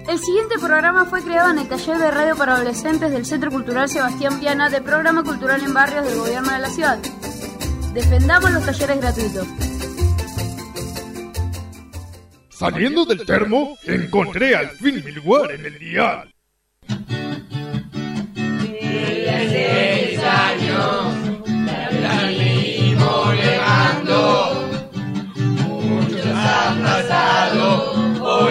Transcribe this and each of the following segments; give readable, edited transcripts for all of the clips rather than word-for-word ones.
El siguiente programa fue creado en el taller de radio para adolescentes del Centro Cultural Sebastián Piana de Programa Cultural en Barrios del Gobierno de la Ciudad. Defendamos los talleres gratuitos. Saliendo del termo, encontré al fin mi lugar en el dial. 16 años, la venimos llegando, muchos han pasado por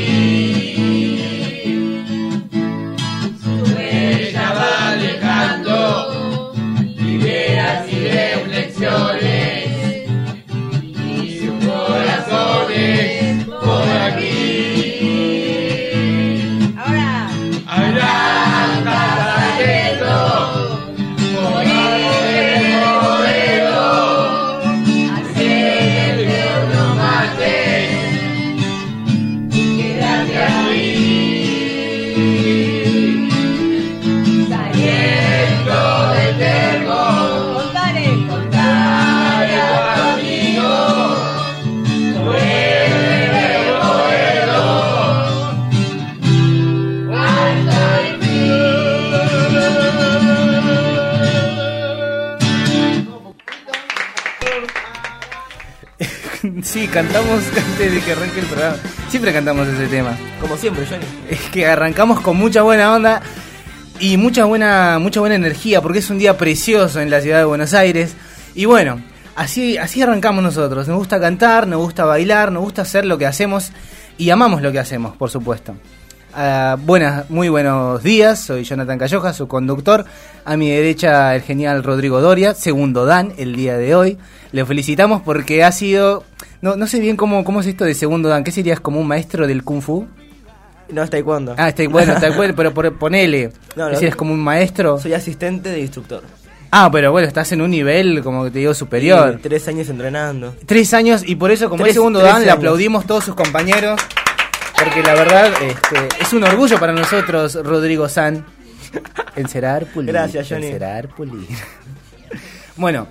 aquí. Su huella va dejando ideas y reflexiones, y sus corazones por aquí. Sí, cantamos antes de que arranque el programa. Siempre cantamos ese tema. Como siempre, Johnny. Es que arrancamos con mucha buena onda y mucha buena energía, porque es un día precioso en la ciudad de Buenos Aires. Y bueno, así arrancamos nosotros. Nos gusta cantar, nos gusta bailar, nos gusta hacer lo que hacemos y amamos lo que hacemos, por supuesto. Muy buenos días, soy Jonathan Calloja, su conductor. A mi derecha el genial Rodrigo Doria, segundo Dan el día de hoy. Le felicitamos porque ha sido... No sé bien cómo es esto de segundo Dan. ¿Qué serías, como un maestro del Kung Fu? No, es taekwondo. Bueno, taekwondo, pero ponele. No, ¿eres como un maestro? Soy asistente de instructor. Pero bueno, estás en un nivel, como que te digo, superior. 3 años entrenando. 3 años, y por eso, como es segundo Dan, le aplaudimos todos sus compañeros. Porque la verdad, es un orgullo para nosotros, Rodrigo San. Encerar, pulir. Gracias, Johnny. Encerar, pulir. Bueno,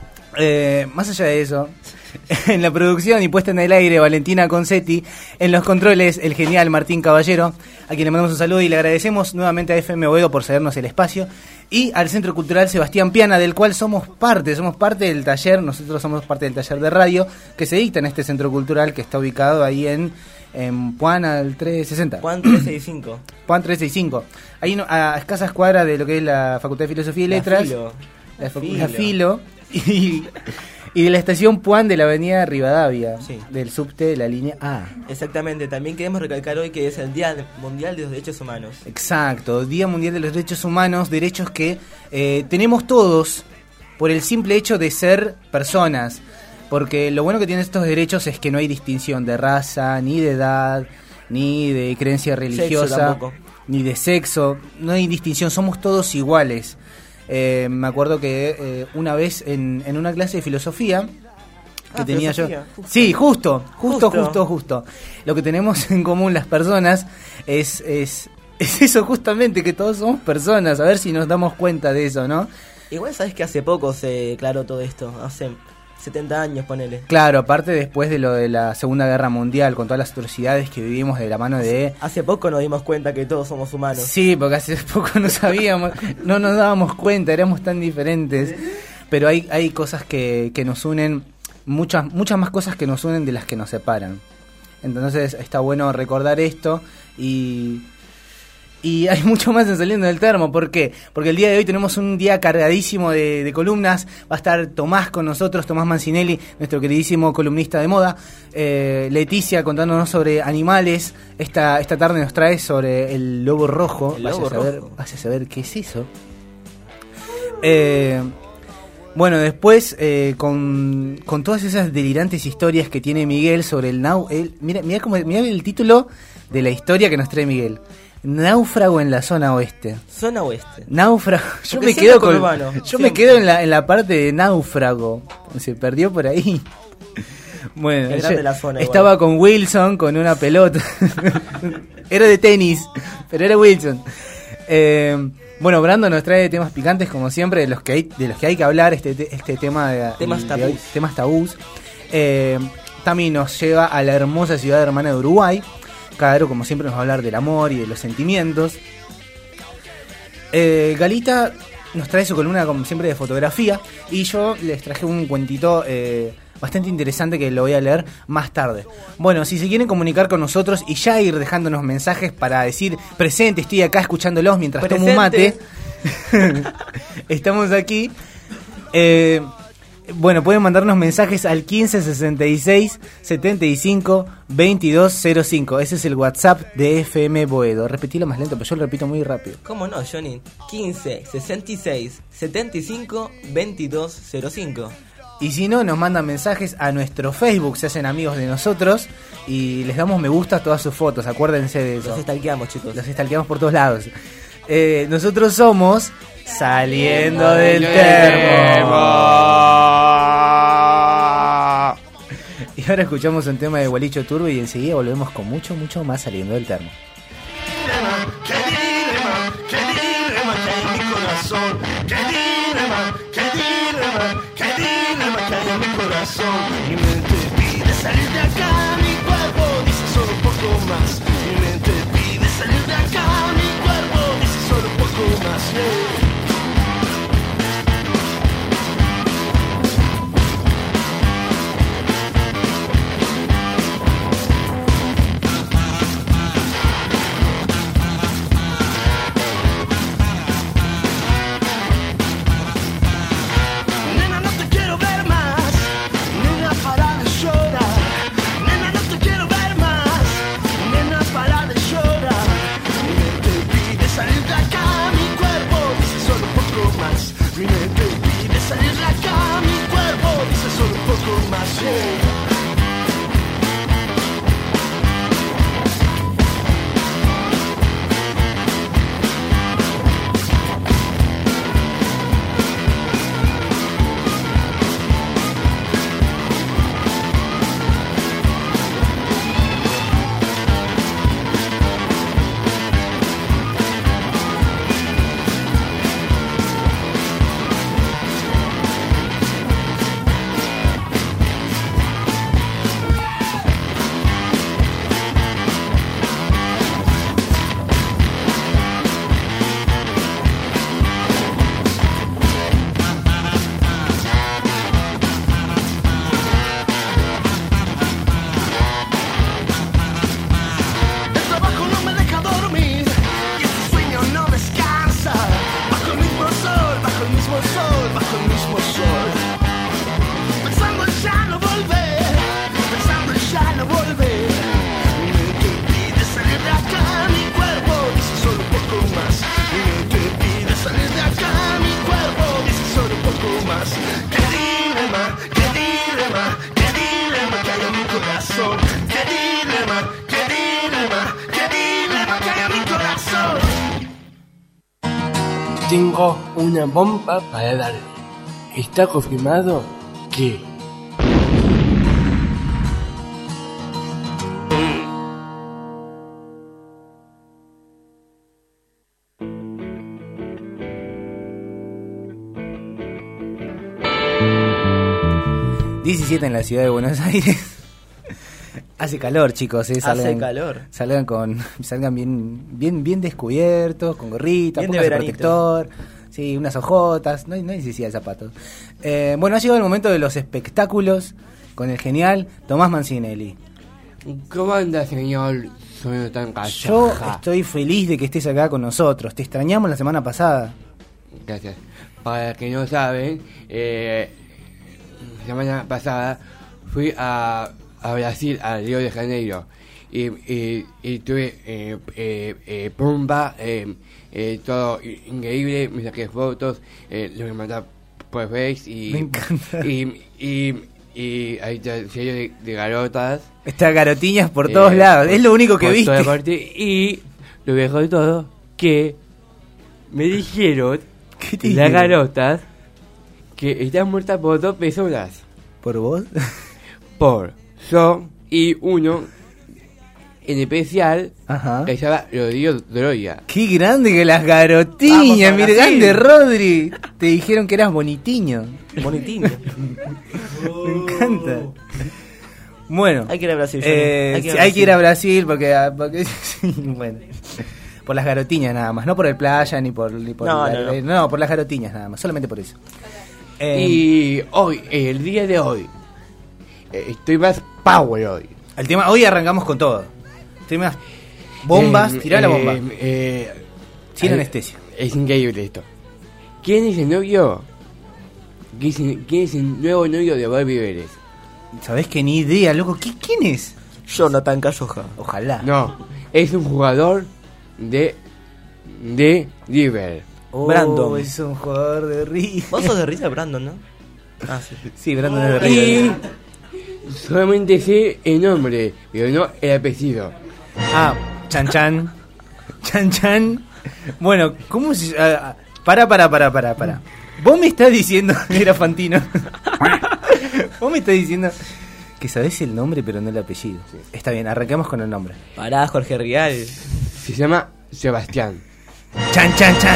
más allá de eso, en la producción y puesta en el aire, Valentina Concetti. En los controles, el genial Martín Caballero, a quien le mandamos un saludo y le agradecemos nuevamente a FM Boedo por cedernos el espacio. Y al Centro Cultural Sebastián Piana, del cual somos parte del taller. Nosotros somos parte del taller de radio que se dicta en este Centro Cultural, que está ubicado ahí en Puan al 360. Puan 365. Puan 365. Ahí a escasas cuadras de lo que es la Facultad de Filosofía y Letras. La Filo. Y de la estación Puan de la avenida Rivadavia, sí, del subte de la línea A. Exactamente, también queremos recalcar hoy que es el Día Mundial de los Derechos Humanos. Exacto, Día Mundial de los Derechos Humanos, derechos que tenemos todos por el simple hecho de ser personas. Porque lo bueno que tienen estos derechos es que no hay distinción de raza, ni de edad, ni de creencia religiosa, ni de sexo. No hay distinción, somos todos iguales. Me acuerdo que una vez en una clase de filosofía que tenía filosofía, yo... Sí, justo. Lo que tenemos en común las personas es eso justamente, que todos somos personas. A ver si nos damos cuenta de eso, ¿no? Igual sabes que hace poco se declaró todo esto, hace 70 años, ponele. Claro, aparte después de lo de la Segunda Guerra Mundial, con todas las atrocidades que vivimos de la mano de... Hace poco nos dimos cuenta que todos somos humanos. Sí, porque hace poco no sabíamos, no nos dábamos cuenta, éramos tan diferentes. Pero hay cosas que nos unen, muchas más cosas que nos unen de las que nos separan. Entonces está bueno recordar esto y hay mucho más en Saliendo del Termo. ¿Por qué? Porque el día de hoy tenemos un día cargadísimo de columnas. Va a estar Tomás con nosotros, Tomás Mancinelli, nuestro queridísimo columnista de moda. Leticia contándonos sobre animales. Esta tarde nos trae sobre el lobo rojo. Vaya a saber qué es eso. Bueno, después con todas esas delirantes historias que tiene Miguel sobre el mira el título de la historia que nos trae Miguel. Náufrago en la zona oeste. Zona oeste. Náufrago. Yo me quedo en la parte de náufrago. Se perdió por ahí. Bueno, estaba con Wilson con una pelota. Era de tenis, pero era Wilson. Bueno, Brando nos trae temas picantes como siempre, de los que hay que hablar, este tema de temas tabús. También nos lleva a la hermosa ciudad hermana de Uruguay, Caro, como siempre, nos va a hablar del amor y de los sentimientos. Galita nos trae su columna, como siempre, de fotografía. Y yo les traje un cuentito bastante interesante que lo voy a leer más tarde. Bueno, si se quieren comunicar con nosotros y ya ir dejándonos mensajes para decir presente, estoy acá escuchándolos mientras tomo un mate. Estamos aquí. Bueno, pueden mandarnos mensajes al 15 66 75 22 05. Ese es el WhatsApp de FM Boedo. Repetilo más lento, pero yo lo repito muy rápido. ¿Cómo no, Johnny? 15 66 75 22 05. Y si no, nos mandan mensajes a nuestro Facebook, se hacen amigos de nosotros y les damos me gusta a todas sus fotos, acuérdense de eso. Los stalkeamos, chicos. Los stalkeamos por todos lados. Nosotros somos Saliendo del Termo. Y ahora escuchamos un tema de Gualicho Turbo y enseguida volvemos con mucho, mucho más Saliendo del Termo. Qué dilema que hay en mi corazón. Qué dilema que hay en mi corazón. Mi mente pide salir de acá, mi cuerpo dice solo un poco más. Mi mente pide salir de acá, mi cuerpo dice solo un poco más. Tengo una bomba para darle. Está confirmado que... ...17 en la ciudad de Buenos Aires. Hace calor, chicos, Hace calor. Salgan bien descubiertos, con gorrita, bien pónganse protector, sí, unas ojotas, no hay necesidad de zapatos. Bueno, ha llegado el momento de los espectáculos con el genial Tomás Mancinelli. ¿Cómo anda, señor? Soy tan cachaja. Yo estoy feliz de que estés acá con nosotros. Te extrañamos la semana pasada. Gracias. Para que no saben, la semana pasada fui a Brasil, a Río de Janeiro, y tuve pumba, todo increíble, me saqué fotos, lo que mandaba por Face y me encanta. Y ahí está el sello de garotas. Está garotiñas por todos lados, es lo único que viste. Y lo mejor de todo, que me dijeron ¿Qué las garotas que están muertas por 2 personas. ¿Por vos? Por yo y uno en especial. Ajá. Que se llama Rodrigo Droya. Qué grande que las garotiñas, mira, grande Rodri. Te dijeron que eras bonitiño. Bonitiño. Me encanta. Bueno, Hay que ir a Brasil, Johnny. sí, hay que ir a Brasil porque sí, bueno, por las garotiñas nada más, no por el playa ni por no, por las garotiñas nada más, solamente por eso. Y hoy, el día de hoy, estoy más power hoy. El tema, hoy arrancamos con todo. Temas bombas, tirá la bomba. Sin anestesia. Es increíble esto. ¿Quién es el novio? ¿Quién es el nuevo novio de Barbie Vélez? ¿Sabés que ni idea, loco? ¿Quién es? Jonathan Calloja. Ojalá. No, es un jugador de River. Brandon. Es un jugador de River. Vos sos de River, Brandon, ¿no? Ah, sí. Sí, Brandon es de River. Y solamente sé el nombre, pero no el apellido. Ah, Chan Chan. Chan Chan. Bueno, ¿cómo se...? Para. Vos me estás diciendo... Era Fantino. Vos me estás diciendo que sabés el nombre pero no el apellido. Sí. Está bien, arranquemos con el nombre. Pará, Jorge Rial. Se llama Sebastián. Chan.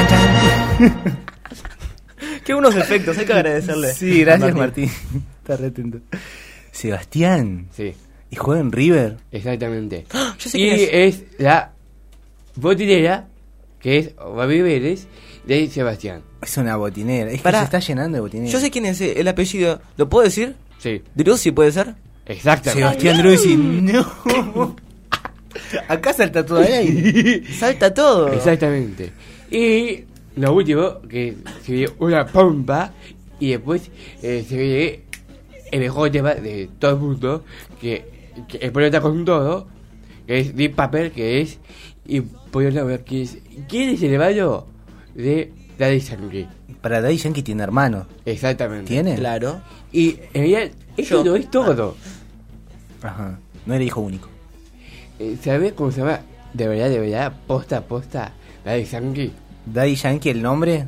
Qué buenos efectos, hay que agradecerle. Sí, gracias Martín. Está re atento. Sebastián. Sí. ¿Y juega en River? Exactamente. Yo sé Y quién es la botinera, que es Barbie Vélez, de Sebastián. Es una botinera. Es Pará. que se está llenando de botineras. Yo sé quién es el apellido. ¿Lo puedo decir? Sí. Drussi, ¿puede ser? Exactamente. Sebastián Drussi. No. Acá salta todo ahí. Salta todo. Exactamente. Y lo último, que se ve una pompa y después se ve el mejor tema de todo el mundo, que el problema con todo, que es Deep Paper, que es... Y podemos ver quién es el hermano de Daddy Yankee. Para Daddy Yankee tiene hermano. Exactamente. ¿Tiene? Claro. Y en realidad, eso no es todo. Ajá. No era hijo único. ¿Sabes cómo se llama? De verdad, posta, Daddy Yankee. Daddy Yankee, el nombre.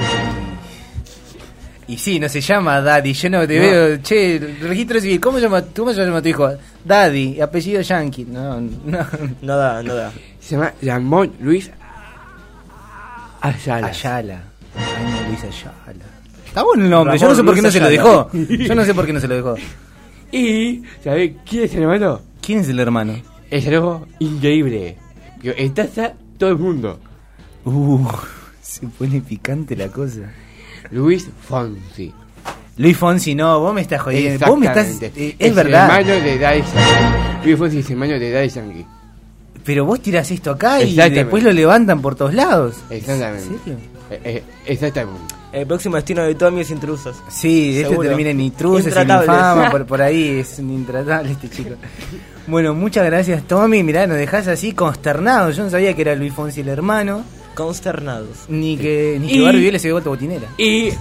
Y sí, no se llama Daddy. Yo no te veo. Che, registro civil. ¿Cómo se llama tu hijo? Daddy, apellido Yankee. No. No da. Se llama Ramón Luis Ayala. Ramón Luis Ayala. Está bueno el nombre. Yo no sé por qué no se lo dejó. Y, ¿sabes quién es el hermano? ¿Quién es el hermano? Es algo increíble. Que está todo el mundo. Se pone picante la cosa. Luis Fonsi. Luis Fonsi, no, vos me estás jodiendo. Vos me estás. Es verdad. El hermano de Daddy Yankee. Luis Fonsi es hermano de Daddy Yankee. Pero vos tirás esto acá y después lo levantan por todos lados. Exactamente. ¿En serio? Exactamente. El próximo destino de Tommy es Intrusos. Sí, seguro. Este termina en Intrusos, en Infama, por ahí. Es un intratable este chico. Bueno, muchas gracias, Tommy. Mirá, nos dejás así consternados. Yo no sabía que era Luis Fonsi el hermano. Consternados. Ni que Barbie Vélez se había vuelto botinera. Y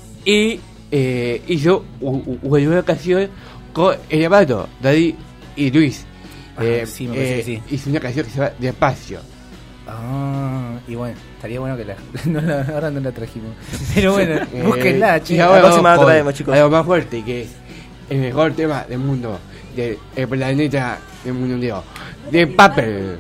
hizo una ocasión con el hermano, Daddy y Luis. Sí, me parece que sí. Hizo una canción que se llama Despacio. Y bueno, estaría bueno que ahora no la trajimos. Pero bueno, búsquenla, chicos. La próxima la traemos, chicos. Algo más fuerte, que es el mejor tema del mundo, del planeta del mundo entero, de Paper.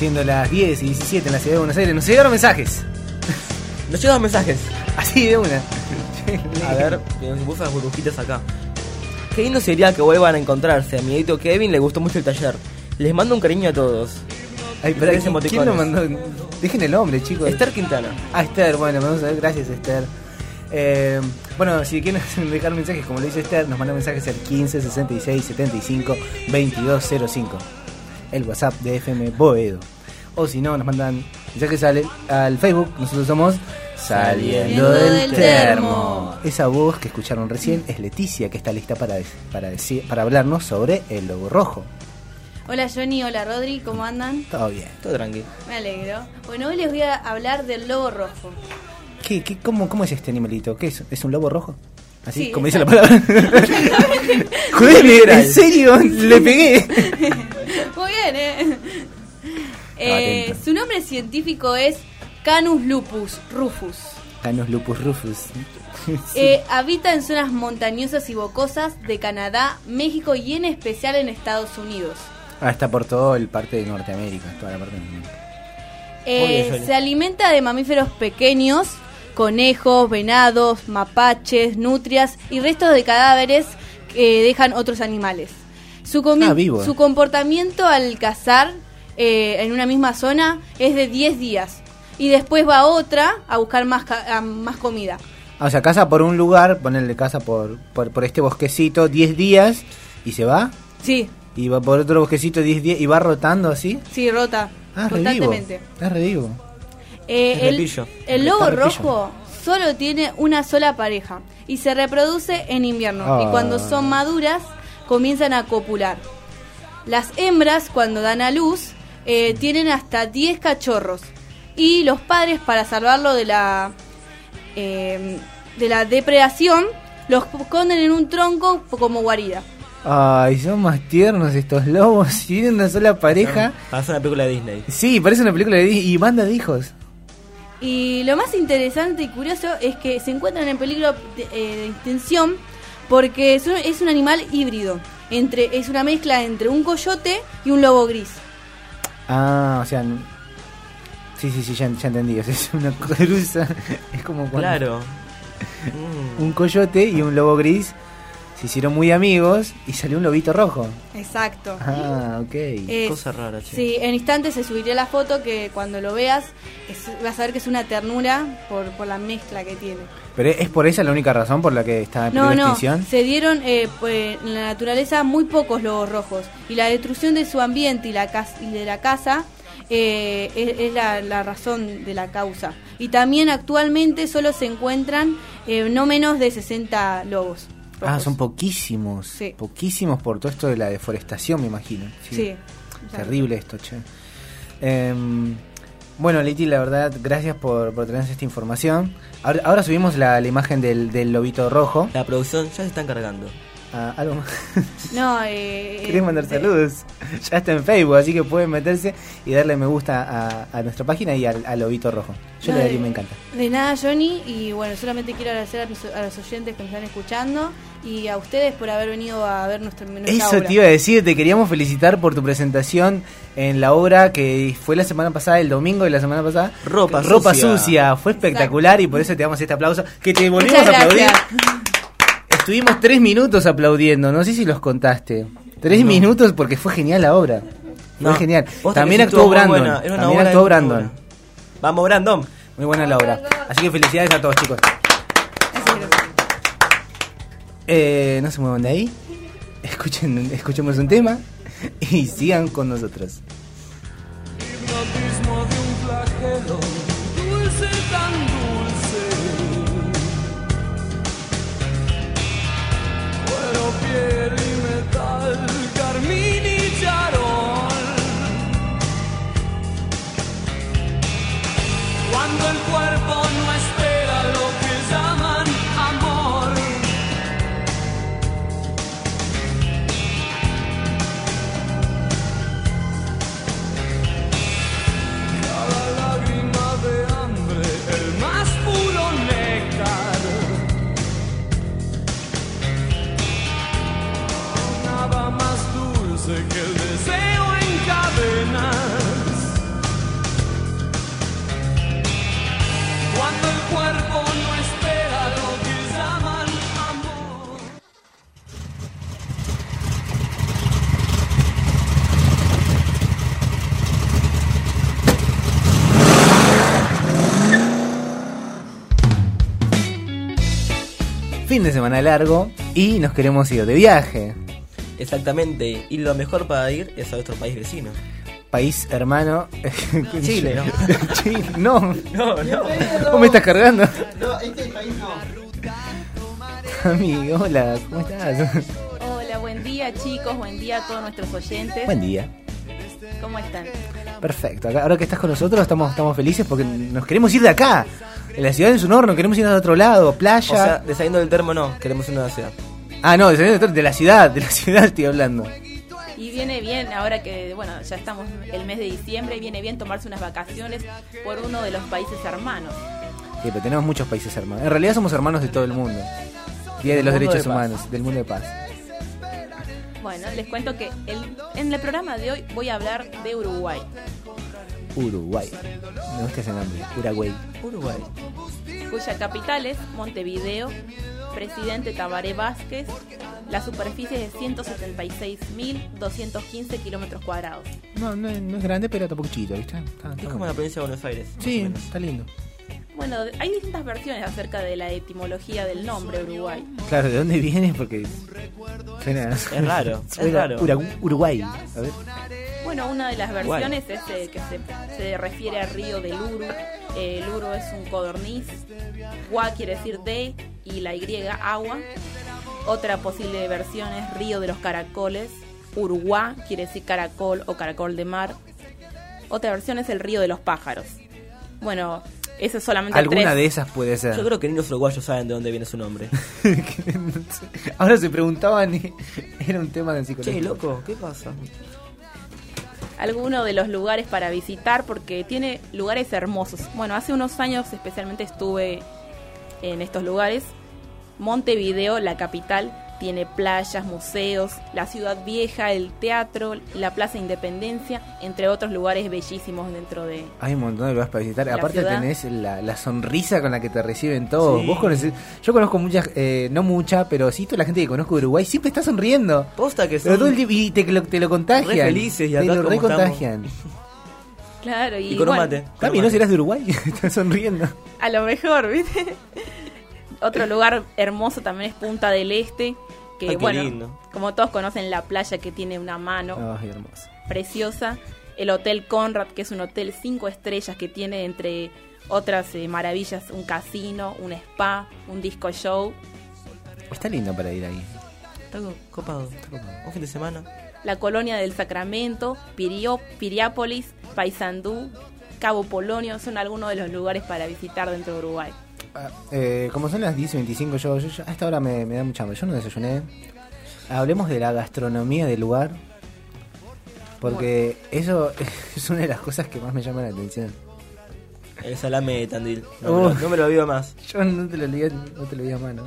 Siendo las 10:17 en la ciudad de Buenos Aires, nos llegaron mensajes. Nos llegan mensajes. Así de una. A ver, me puse las burbujitas acá. Qué lindo sería que vuelvan a encontrarse. A mi amiguito Kevin le gustó mucho el taller. Les mando un cariño a todos. Ay, pero ¿quién lo mandó? Dejen el nombre, chicos. Esther Quintana. Ah, Esther, bueno, vamos a ver, gracias Esther. Bueno, si quieren dejar mensajes, como lo dice Esther, nos mandan mensajes al 15 66 75 2205. El WhatsApp de FM Boedo. O si no, nos mandan mensajes al Facebook. Nosotros somos Saliendo del Termo. Esa voz que escucharon recién es Leticia, que está lista para hablarnos sobre el lobo rojo. Hola Johnny, hola Rodri, ¿cómo andan? Todo bien. Todo tranquilo. Me alegro. Bueno, hoy les voy a hablar del lobo rojo. ¿Cómo es este animalito? ¿Qué es? ¿Es un lobo rojo? Así Sí, como dice la palabra. Joder, ¿en serio? Le pegué. Muy bien, su nombre científico es Canus lupus rufus. Canus lupus rufus. Habita en zonas montañosas y bocosas de Canadá, México y en especial en Estados Unidos. Está por toda el parte de Norteamérica, toda la parte de Norteamérica. Se alimenta de mamíferos pequeños, conejos, venados, mapaches, nutrias y restos de cadáveres que dejan otros animales. Su comportamiento al cazar en una misma zona es de 10 días y después va a otra a buscar más comida. O sea, caza por un lugar, ponerle caza por este bosquecito 10 días y se va. Sí. Y va por otro bosquecito 10 días y va rotando así. Sí, rota constantemente. Es re vivo. El lobo rojo solo tiene una sola pareja y se reproduce en invierno. Y cuando son maduras comienzan a copular. Las hembras, cuando dan a luz, tienen hasta 10 cachorros. Y los padres, para salvarlo de la depredación, los esconden en un tronco como guarida. Ay, son más tiernos estos lobos. Si tienen una sola pareja. Parece una película de Disney. Sí, parece una película de Disney y banda de hijos. Y lo más interesante y curioso es que se encuentran en peligro de extinción porque es un animal híbrido. Es una mezcla entre un coyote y un lobo gris. Ah, o sea... Sí, ya entendí. O sea, es una cruza. Es como cuando... Claro. Un coyote y un lobo gris se hicieron muy amigos y salió un lobito rojo. Exacto. Ah, ok. Cosa rara, che. Sí, en instantes se subiría la foto que cuando lo veas vas a ver que es una ternura por la mezcla que tiene. ¿Pero es por esa la única razón por la que está en peligro de extinción? No, se dieron pues, en la naturaleza muy pocos lobos rojos y la destrucción de su ambiente y de la casa es la razón de la causa. Y también actualmente solo se encuentran no menos de 60 lobos rojos. Ah, son poquísimos. Sí. Poquísimos por todo esto de la deforestación, me imagino. Sí. Terrible esto, che. Bueno, Leti, la verdad, gracias por traernos esta información. Ahora subimos la imagen del lobito rojo. La producción ya se está encargando. ¿Algo más? No, ¿Querés mandar saludos? Ya está en Facebook, así que pueden meterse y darle me gusta a nuestra página y al lobito rojo. Yo le daría, me encanta. De nada, Johnny, y bueno, solamente quiero agradecer a los oyentes que me están escuchando y a ustedes por haber venido a ver nuestra Eso obra. te iba a decir, te queríamos felicitar por tu presentación en la obra que fue la semana pasada, el domingo de la semana pasada. Ropa sucia. Fue espectacular. Exacto. Y por eso te damos este aplauso. Que te volvimos Muchas a aplaudir. Gracias. Estuvimos 3 minutos aplaudiendo, no sé si los contaste. 3 minutos porque fue genial la obra. Fue genial. También actuó Brandon. También actuó Brandon. Vamos, Brandon. Muy buena la obra. Así que felicidades a todos, chicos. No se muevan de ahí. Escuchemos un tema y sigan con nosotros. Hipnotismo de un flagelo, dulce tan dulce. Cuero, piel y metal, carmín y charol. Cuando el cuerpo no espera lo que llaman amor. fin de semana largo y nos queremos ir de viaje. Exactamente, y lo mejor para ir es a nuestro país vecino. País hermano. Chile, ¿no? Chile, no. No. ¿Vos me estás cargando? No, este país no. Amigo, hola, ¿cómo estás? Hola, buen día chicos, buen día a todos nuestros oyentes. Buen día. ¿Cómo están? Perfecto, ahora que estás con nosotros estamos felices porque nos queremos ir de acá. En la ciudad de su norno, queremos irnos a otro lado, playa. O sea, de saliendo del termo no, queremos irnos a la ciudad. Ah, no, de la ciudad estoy hablando. Y viene bien, ahora que, bueno, ya estamos el mes de diciembre, y viene bien tomarse unas vacaciones por uno de los países hermanos. Sí, pero tenemos muchos países hermanos. En realidad somos hermanos de todo el mundo. Día de los derechos humanos, del mundo de paz. Bueno, les cuento que en el programa de hoy voy a hablar de Uruguay. Uruguay. Me gusta ese nombre, Uruguay. Cuya capital es Montevideo, presidente Tabaré Vázquez, la superficie es de 176.215 kilómetros cuadrados. No es grande, pero tampoco chiquito, ¿viste? Es como la provincia de Buenos Aires. Sí, está lindo. Bueno, hay distintas versiones acerca de la etimología del nombre Uruguay. Claro, ¿de dónde viene? Porque suena... Es raro, es raro. Uruguay, a ver. Bueno, una de las versiones es que se refiere al río del Uru. El Uru es un codorniz. Gua quiere decir de y la Y agua. Otra posible versión es río de los caracoles. Uruguá quiere decir caracol o caracol de mar. Otra versión es el río de los pájaros. Bueno, eso es solamente alguna de esas puede ser. Yo creo que ni los uruguayos saben de dónde viene su nombre. Ahora se preguntaban y era un tema de psicología. Che, loco, ¿qué pasa? Algunos de los lugares para visitar porque tiene lugares hermosos. Bueno, hace unos años especialmente estuve en estos lugares. Montevideo, la capital, tiene playas, museos, la ciudad vieja, el teatro, la Plaza Independencia, entre otros lugares bellísimos dentro de... Hay un montón de lugares para visitar. Aparte ciudad. Tenés la sonrisa con la que te reciben todos. Sí. Vos conocés, yo conozco muchas, no mucha, pero sí toda la gente que conozco de Uruguay siempre está sonriendo. Posta que son pero todo el tiempo, y te lo contagian. re felices y acá te lo como recontagian. Claro, y con un bueno, mate. Cami, ¿no serás de Uruguay? Estás sonriendo. a lo mejor, ¿viste? Otro lugar hermoso también es Punta del Este, que Ay, qué bueno, lindo. Como todos conocen, la playa que tiene una mano Ay, hermoso. preciosa. El Hotel Conrad, que es un hotel 5 estrellas que tiene, entre otras maravillas, un casino, un spa, un disco show. Está lindo para ir ahí. Está copado. Un fin de semana. La Colonia del Sacramento, Piriápolis, Paysandú, Cabo Polonio, son algunos de los lugares para visitar dentro de Uruguay. Como son las 10:25, yo a esta hora me da mucha hambre. Yo no desayuné. Hablemos de la gastronomía del lugar, porque eso es una de las cosas que más me llama la atención. El salame de Tandil. No me lo olvido más. Yo no te lo leí a mano.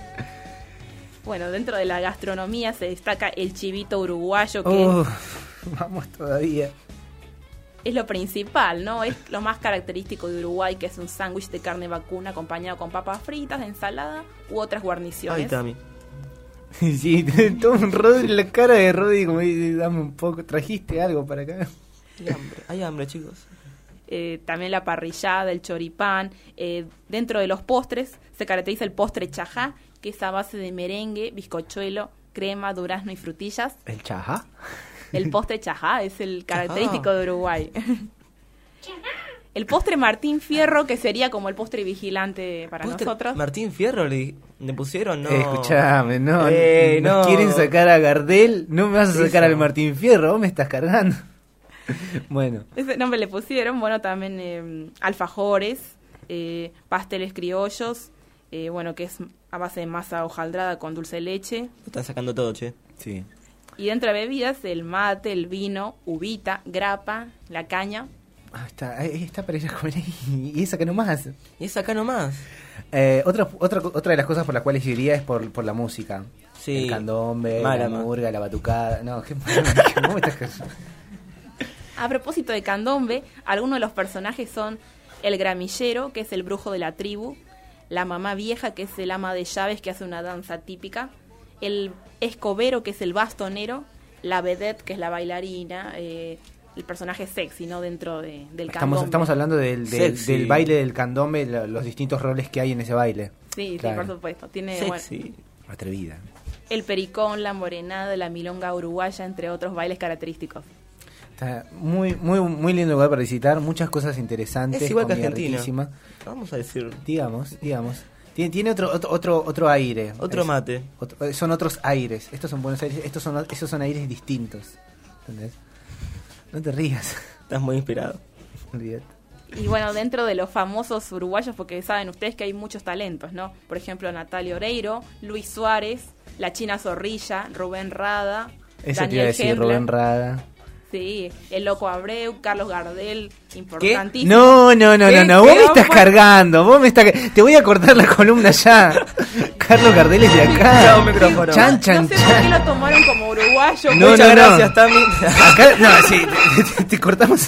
Bueno, dentro de la gastronomía se destaca el chivito uruguayo, que vamos todavía. es lo principal, ¿no? Es lo más característico de Uruguay, que es un sándwich de carne vacuna acompañado con papas fritas, ensalada u otras guarniciones. Ay, Tami. Sí, todo un Rodri, la cara de Rodri, como dame un poco, ¿trajiste algo para acá? Hay hambre, chicos. También la parrillada, el choripán. Dentro de los postres se caracteriza el postre chajá, que es a base de merengue, bizcochuelo, crema, durazno y frutillas. ¿El chajá? El postre chajá es el característico de Uruguay. El postre Martín Fierro, que sería como el postre vigilante para nosotros. ¿Martín Fierro le pusieron? No. Escuchame, no. No. Quieren sacar a Gardel, no me vas a sacar al Martín Fierro, vos me estás cargando. Bueno. Ese nombre le pusieron. Bueno, también alfajores, pasteles criollos, bueno, que es a base de masa hojaldrada con dulce de leche. Lo están sacando todo, che. Sí. Y dentro de bebidas, el mate, el vino, uvita, grapa, la caña. Está para ir a comer ahí. Y es acá nomás. Otra de las cosas por las cuales iría es por la música. Sí. El candombe, la murga, la batucada. No, ¿cómo me estás casando? A propósito de candombe, algunos de los personajes son el gramillero, que es el brujo de la tribu, la mamá vieja, que es el ama de llaves, que hace una danza típica, el escobero, que es el bastonero, la vedette, que es la bailarina, el personaje sexy, ¿no? Dentro del candombe. Estamos hablando del baile del candombe, los distintos roles que hay en ese baile. Sí, Claro. sí, por supuesto. Tiene, Sexy. Atrevida. el pericón, la morenada, la milonga uruguaya, entre otros bailes característicos. Está muy lindo lugar para visitar, muchas cosas interesantes. Es igual que comida Argentina. riquísima. Vamos a decir. Digamos. Tiene otro aire. Otro mate. Son otros aires. Estos son Buenos Aires, esos son aires distintos. ¿Entendés? No te rías. Estás muy inspirado. Olvídate. Y bueno, dentro de los famosos uruguayos, porque saben ustedes que hay muchos talentos, ¿no? Por ejemplo, Natalia Oreiro, Luis Suárez, la China Zorrilla, Rubén Rada, Eso te iba a Daniel decir, Hendler. Rubén Rada. Sí, el Loco Abreu, Carlos Gardel, importantísimo. No, vos me estás ¿Qué? cargando, te voy a cortar la columna ya. Carlos Gardel es de acá. Chao, micrófono. Chan. No sé por qué lo tomaron como uruguayo. No, Muchas no. gracias, Tami. Acá, sí, te cortamos.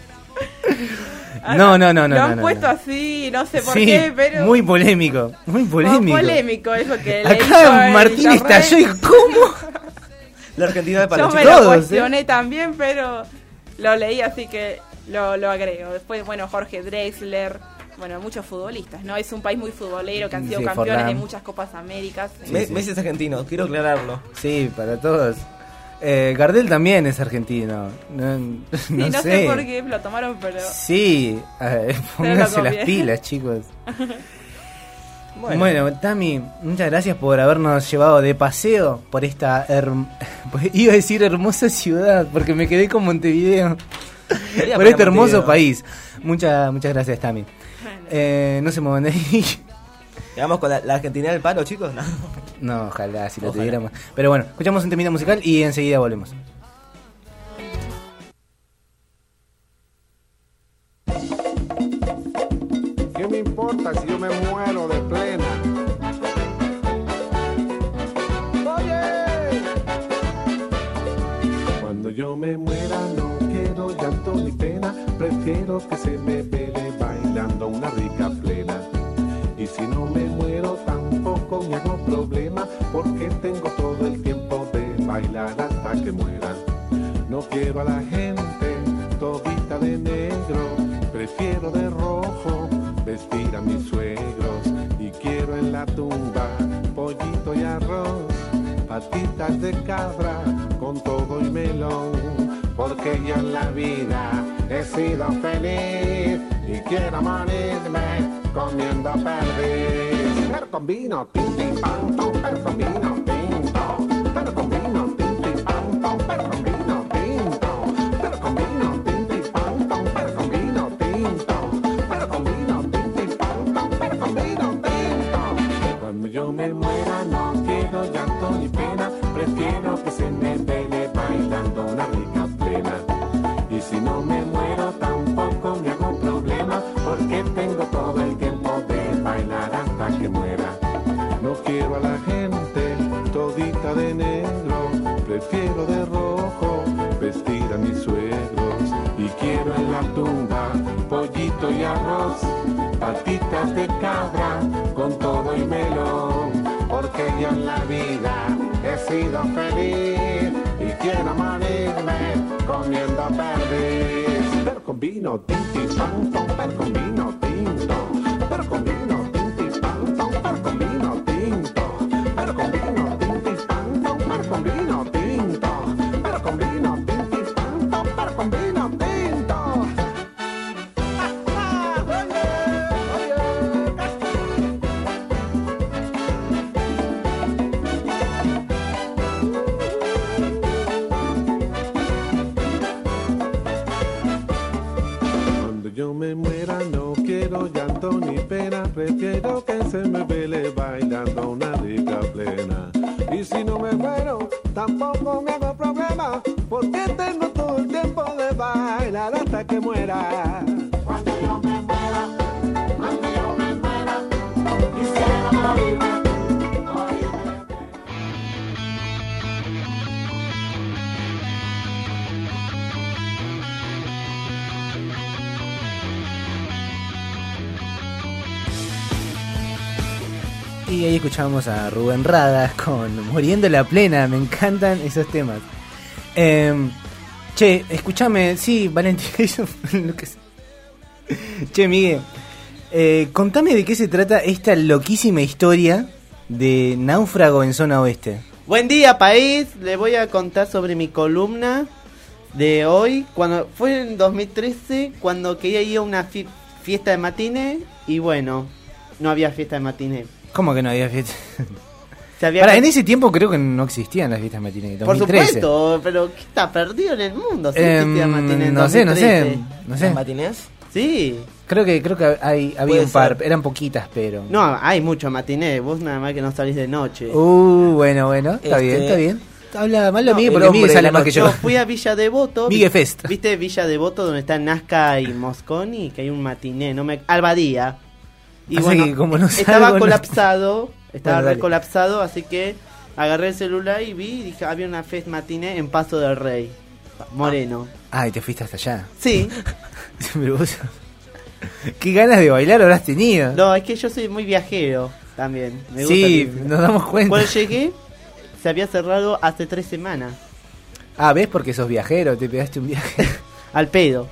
No. Lo han puesto así, no sé por Sí, qué, pero... muy polémico. polémico eso que le hizo Acá el Martín internet. estalló y ¿cómo? La Argentina de Yo Palacio. me lo Todos, cuestioné también, pero lo leí, así que lo agrego. Después, bueno, Jorge Drexler, bueno, muchos futbolistas, ¿no? Es un país muy futbolero, que han sido Sí, campeones Forlán. de muchas Copas Américas. Messi es argentino, quiero aclararlo. Sí, para todos. Gardel también es argentino. Sí, no sé por qué lo tomaron, pero... Sí, pónganse las copié. pilas, chicos. Bueno, Tami, muchas gracias por habernos llevado de paseo por esta iba a decir hermosa ciudad, porque me quedé con Montevideo. Por este hermoso país. Muchas gracias, Tami. No se muevan de ahí. Llegamos con la Argentina del palo, chicos. No, ojalá, si lo tuviéramos. Pero bueno, escuchamos un temita musical y enseguida volvemos. ¿Qué me importa si yo me muero de plena? ¡Oye! Cuando yo me muera no quiero llanto ni pena, prefiero que se me vele bailando una rica plena. Y si no me muero tampoco me hago problema, porque tengo todo el tiempo de bailar hasta que muera. No quiero a la gente todita de negro, prefiero de rojo vestir a mis suegros. Y quiero en la tumba pollito y arroz, patitas de cabra con todo y melón, porque yo en la vida he sido feliz y quiero morirme comiendo perdiz. Pero con vino, tinti, pan, tom, pero con vino, tinto. Pero con vino, tinti, pan, tom, pero con vino, tinto. Pero con vino, tinti, pan, tom, pero con vino, tinto. Pero con vino, tinti, pan, tom, pero con vino, tinto. Cuando yo me muera no quiero llanto ni pena, prefiero que se me vele bailando una rica plena. Y si no me muero tampoco me hago problema, porque tengo todo el tiempo de bailar hasta que muera. No quiero a la gente todita de negro, prefiero de rojo vestir a mis suegros. Y quiero en la tumba pollito y arroz, patitas de cabra con todo y melón, porque yo en la vida he sido feliz y quiero morirme comiendo perdiz. Pero con vino, tinti, pan, tom, pero con vino tinto. Pero con vino, tinti, pan, tom, pero con vino tinto. Pero con vino, tinti, pan, tom, pero con vino tinto. Pero con vino, tinti, pan, tom, pero con vino tinto. Yo me muera, no quiero llanto ni pena, prefiero que se me vele bailando una rica plena. Y si no me muero, tampoco me hago problema, porque tengo todo el tiempo de bailar hasta que muera. Cuando yo me muera, quisiera morirme. Y ahí escuchamos a Rubén Rada con Muriendo la Plena. Me encantan esos temas. Che, escúchame. Sí, Valentín. Che, Miguel. Contame de qué se trata esta loquísima historia de náufrago en zona oeste. Buen día, país. Les voy a contar sobre mi columna de hoy. Cuando fue en 2013, cuando quería ir a una fiesta de matiné. Y bueno, no había fiesta de matiné. ¿Cómo que no había fiesta? En ese tiempo creo que no existían las fiestas matiné. 2013. Por supuesto, pero ¿qué está perdido en el mundo? Si existía matiné en no 2013. sé. ¿Matinés? Sí. Creo que había un par, eran poquitas, pero... No, hay mucho matiné, vos nada más que no salís de noche. Bueno, está bien. Habla mal de Miguel porque Miguel sale más que yo. Yo fui a Villa Devoto. Miguel Fest. ¿Viste Villa Devoto donde está Nazca y Mosconi? Que hay un matiné, Albadía. Y así bueno, que como no estaba colapsado, colapsado, así que agarré el celular y vi y dije, había una fest matiné en Paso del Rey, Moreno. Y te fuiste hasta allá. Sí. Pero vos... ¿Qué ganas de bailar habrás tenido? No, es que yo soy muy viajero también. Me gusta nos damos cuenta. Cuando llegué, se había cerrado hace 3 semanas. ¿Ves? Porque sos viajero, te pegaste un viaje. Al pedo.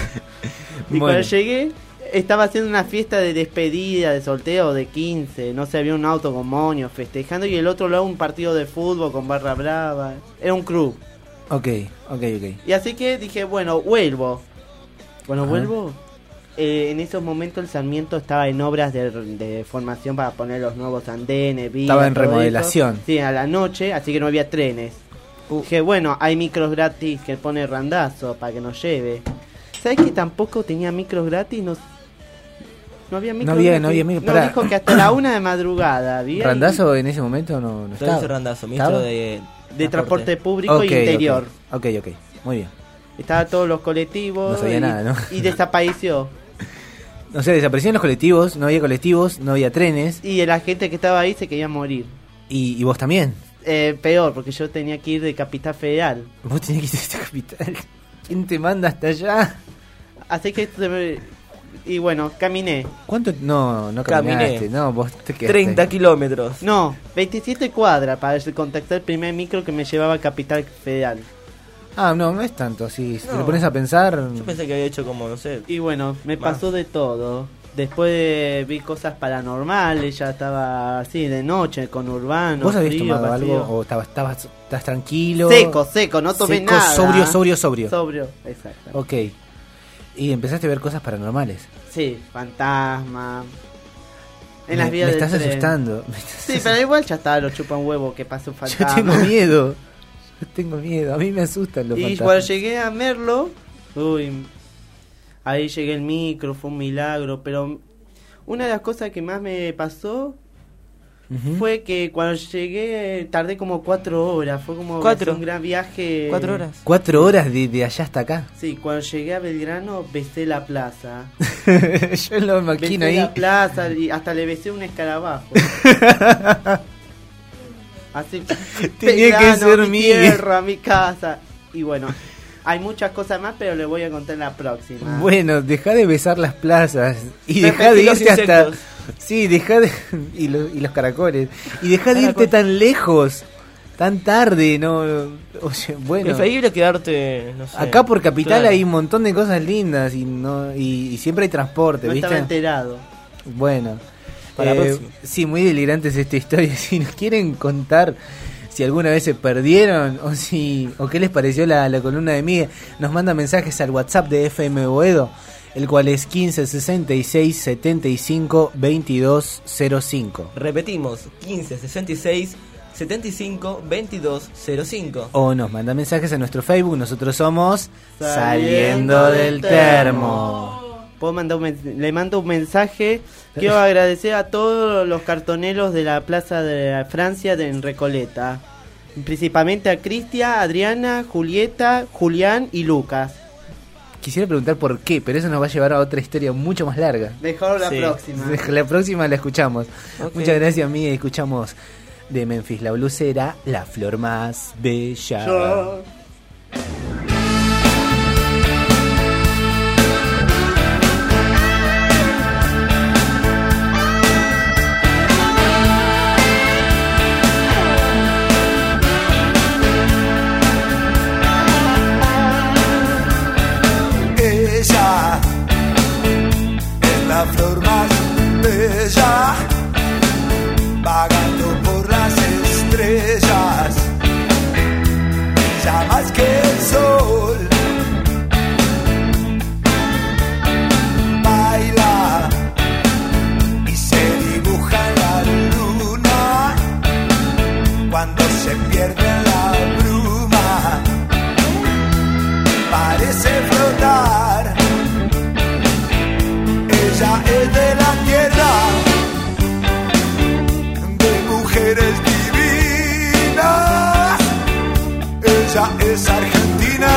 Y cuando llegué, estaba haciendo una fiesta de despedida, de sorteo de 15. No sé, había un auto con moños festejando y el otro lado un partido de fútbol con barra brava. Era un club. Ok. Y así que dije, bueno, vuelvo. Vuelvo. En esos momentos el Sarmiento estaba en obras de formación para poner los nuevos andenes, vías. Estaba en remodelación. Eso. Sí, a la noche, así que no había trenes. Dije, bueno, hay micros gratis que pone Randazo para que nos lleve. ¿Sabes que tampoco tenía micros gratis? No había micros gratis. No había micros. No, dijo que hasta la 1 de madrugada había. ¿Randazo en ese momento no estaba? Randazo, ministro de transporte público y interior. Ok, muy bien. Estaban todos los colectivos. No sabía nada, ¿no? Y desapareció. O sea, desaparecieron los colectivos, no había trenes. Y la gente que estaba ahí se quería morir. ¿Y vos también? Peor, porque yo tenía que ir de Capital Federal. ¿Vos tenías que ir de esta capital? ¿Quién te manda hasta allá? Así que y bueno, caminé. ¿Cuánto? No caminaste, no, vos te quedaste. 30 kilómetros. No, 27 cuadras para contactar el primer micro que me llevaba a Capital Federal. No es tanto así. Si te lo pones a pensar... Yo pensé que había hecho como, no sé... Y bueno, me pasó de todo. Después vi cosas paranormales, ya estaba así de noche, con urbano. ¿Vos habías tomado algo o estás tranquilo? Seco, no tomé nada. Sobrio. Sobrio, exacto. Ok. ¿Y empezaste a ver cosas paranormales? Sí, fantasmas. En las vías me estás asustando. Sí, pero igual ya está, lo chupa un huevo que pase un fantasma. Yo tengo miedo, a mí me asustan los fantasmas. Y cuando llegué a Merlo, ahí llegué el micro, fue un milagro, pero una de las cosas que más me pasó fue que cuando llegué tardé como 4 horas, fue como un gran viaje. 4 horas. 4 horas de allá hasta acá. Sí, cuando llegué a Belgrano besé la plaza. Yo lo imagino ahí. Besé la plaza y hasta le besé un escarabajo. Así, tenía que ser mi tierra, mi casa. Y bueno, hay muchas cosas más, pero le voy a contar en la próxima. Bueno, deja de besar las plazas y deja de irte hasta... Sí, deja de... y los caracoles. Y deja de irte tan lejos, tan tarde, ¿no? Oye, bueno. Preferible quedarte, no sé. Acá por Capital hay un montón de cosas lindas y siempre hay transporte, no ¿viste? Estaba enterado. Bueno. Sí, muy delirante es esta historia. Si nos quieren contar si alguna vez se perdieron o qué les pareció la columna de Miguel, nos manda mensajes al WhatsApp de FM Boedo, el cual es 15 66 75 22 05. Repetimos, 15 66 75 22 05. O nos manda mensajes a nuestro Facebook. Nosotros somos Saliendo del Termo. Le mando un mensaje. Quiero agradecer a todos los cartoneros de la Plaza de Francia en Recoleta, principalmente a Cristian, Adriana, Julieta, Julián y Lucas. Quisiera preguntar por qué, pero eso nos va a llevar a otra historia mucho más larga. Mejor la próxima. La próxima la escuchamos. Okay. Muchas gracias, Miguel. Escuchamos de Memphis la blusera, la flor más bella. Yo. la flor más bella, vagando por las estrellas, brilla más que el sol, baila y se dibuja en la luna cuando se pierde en la bruma, parece flotar. Ella es de la tierra, de mujeres divinas. Ella es argentina,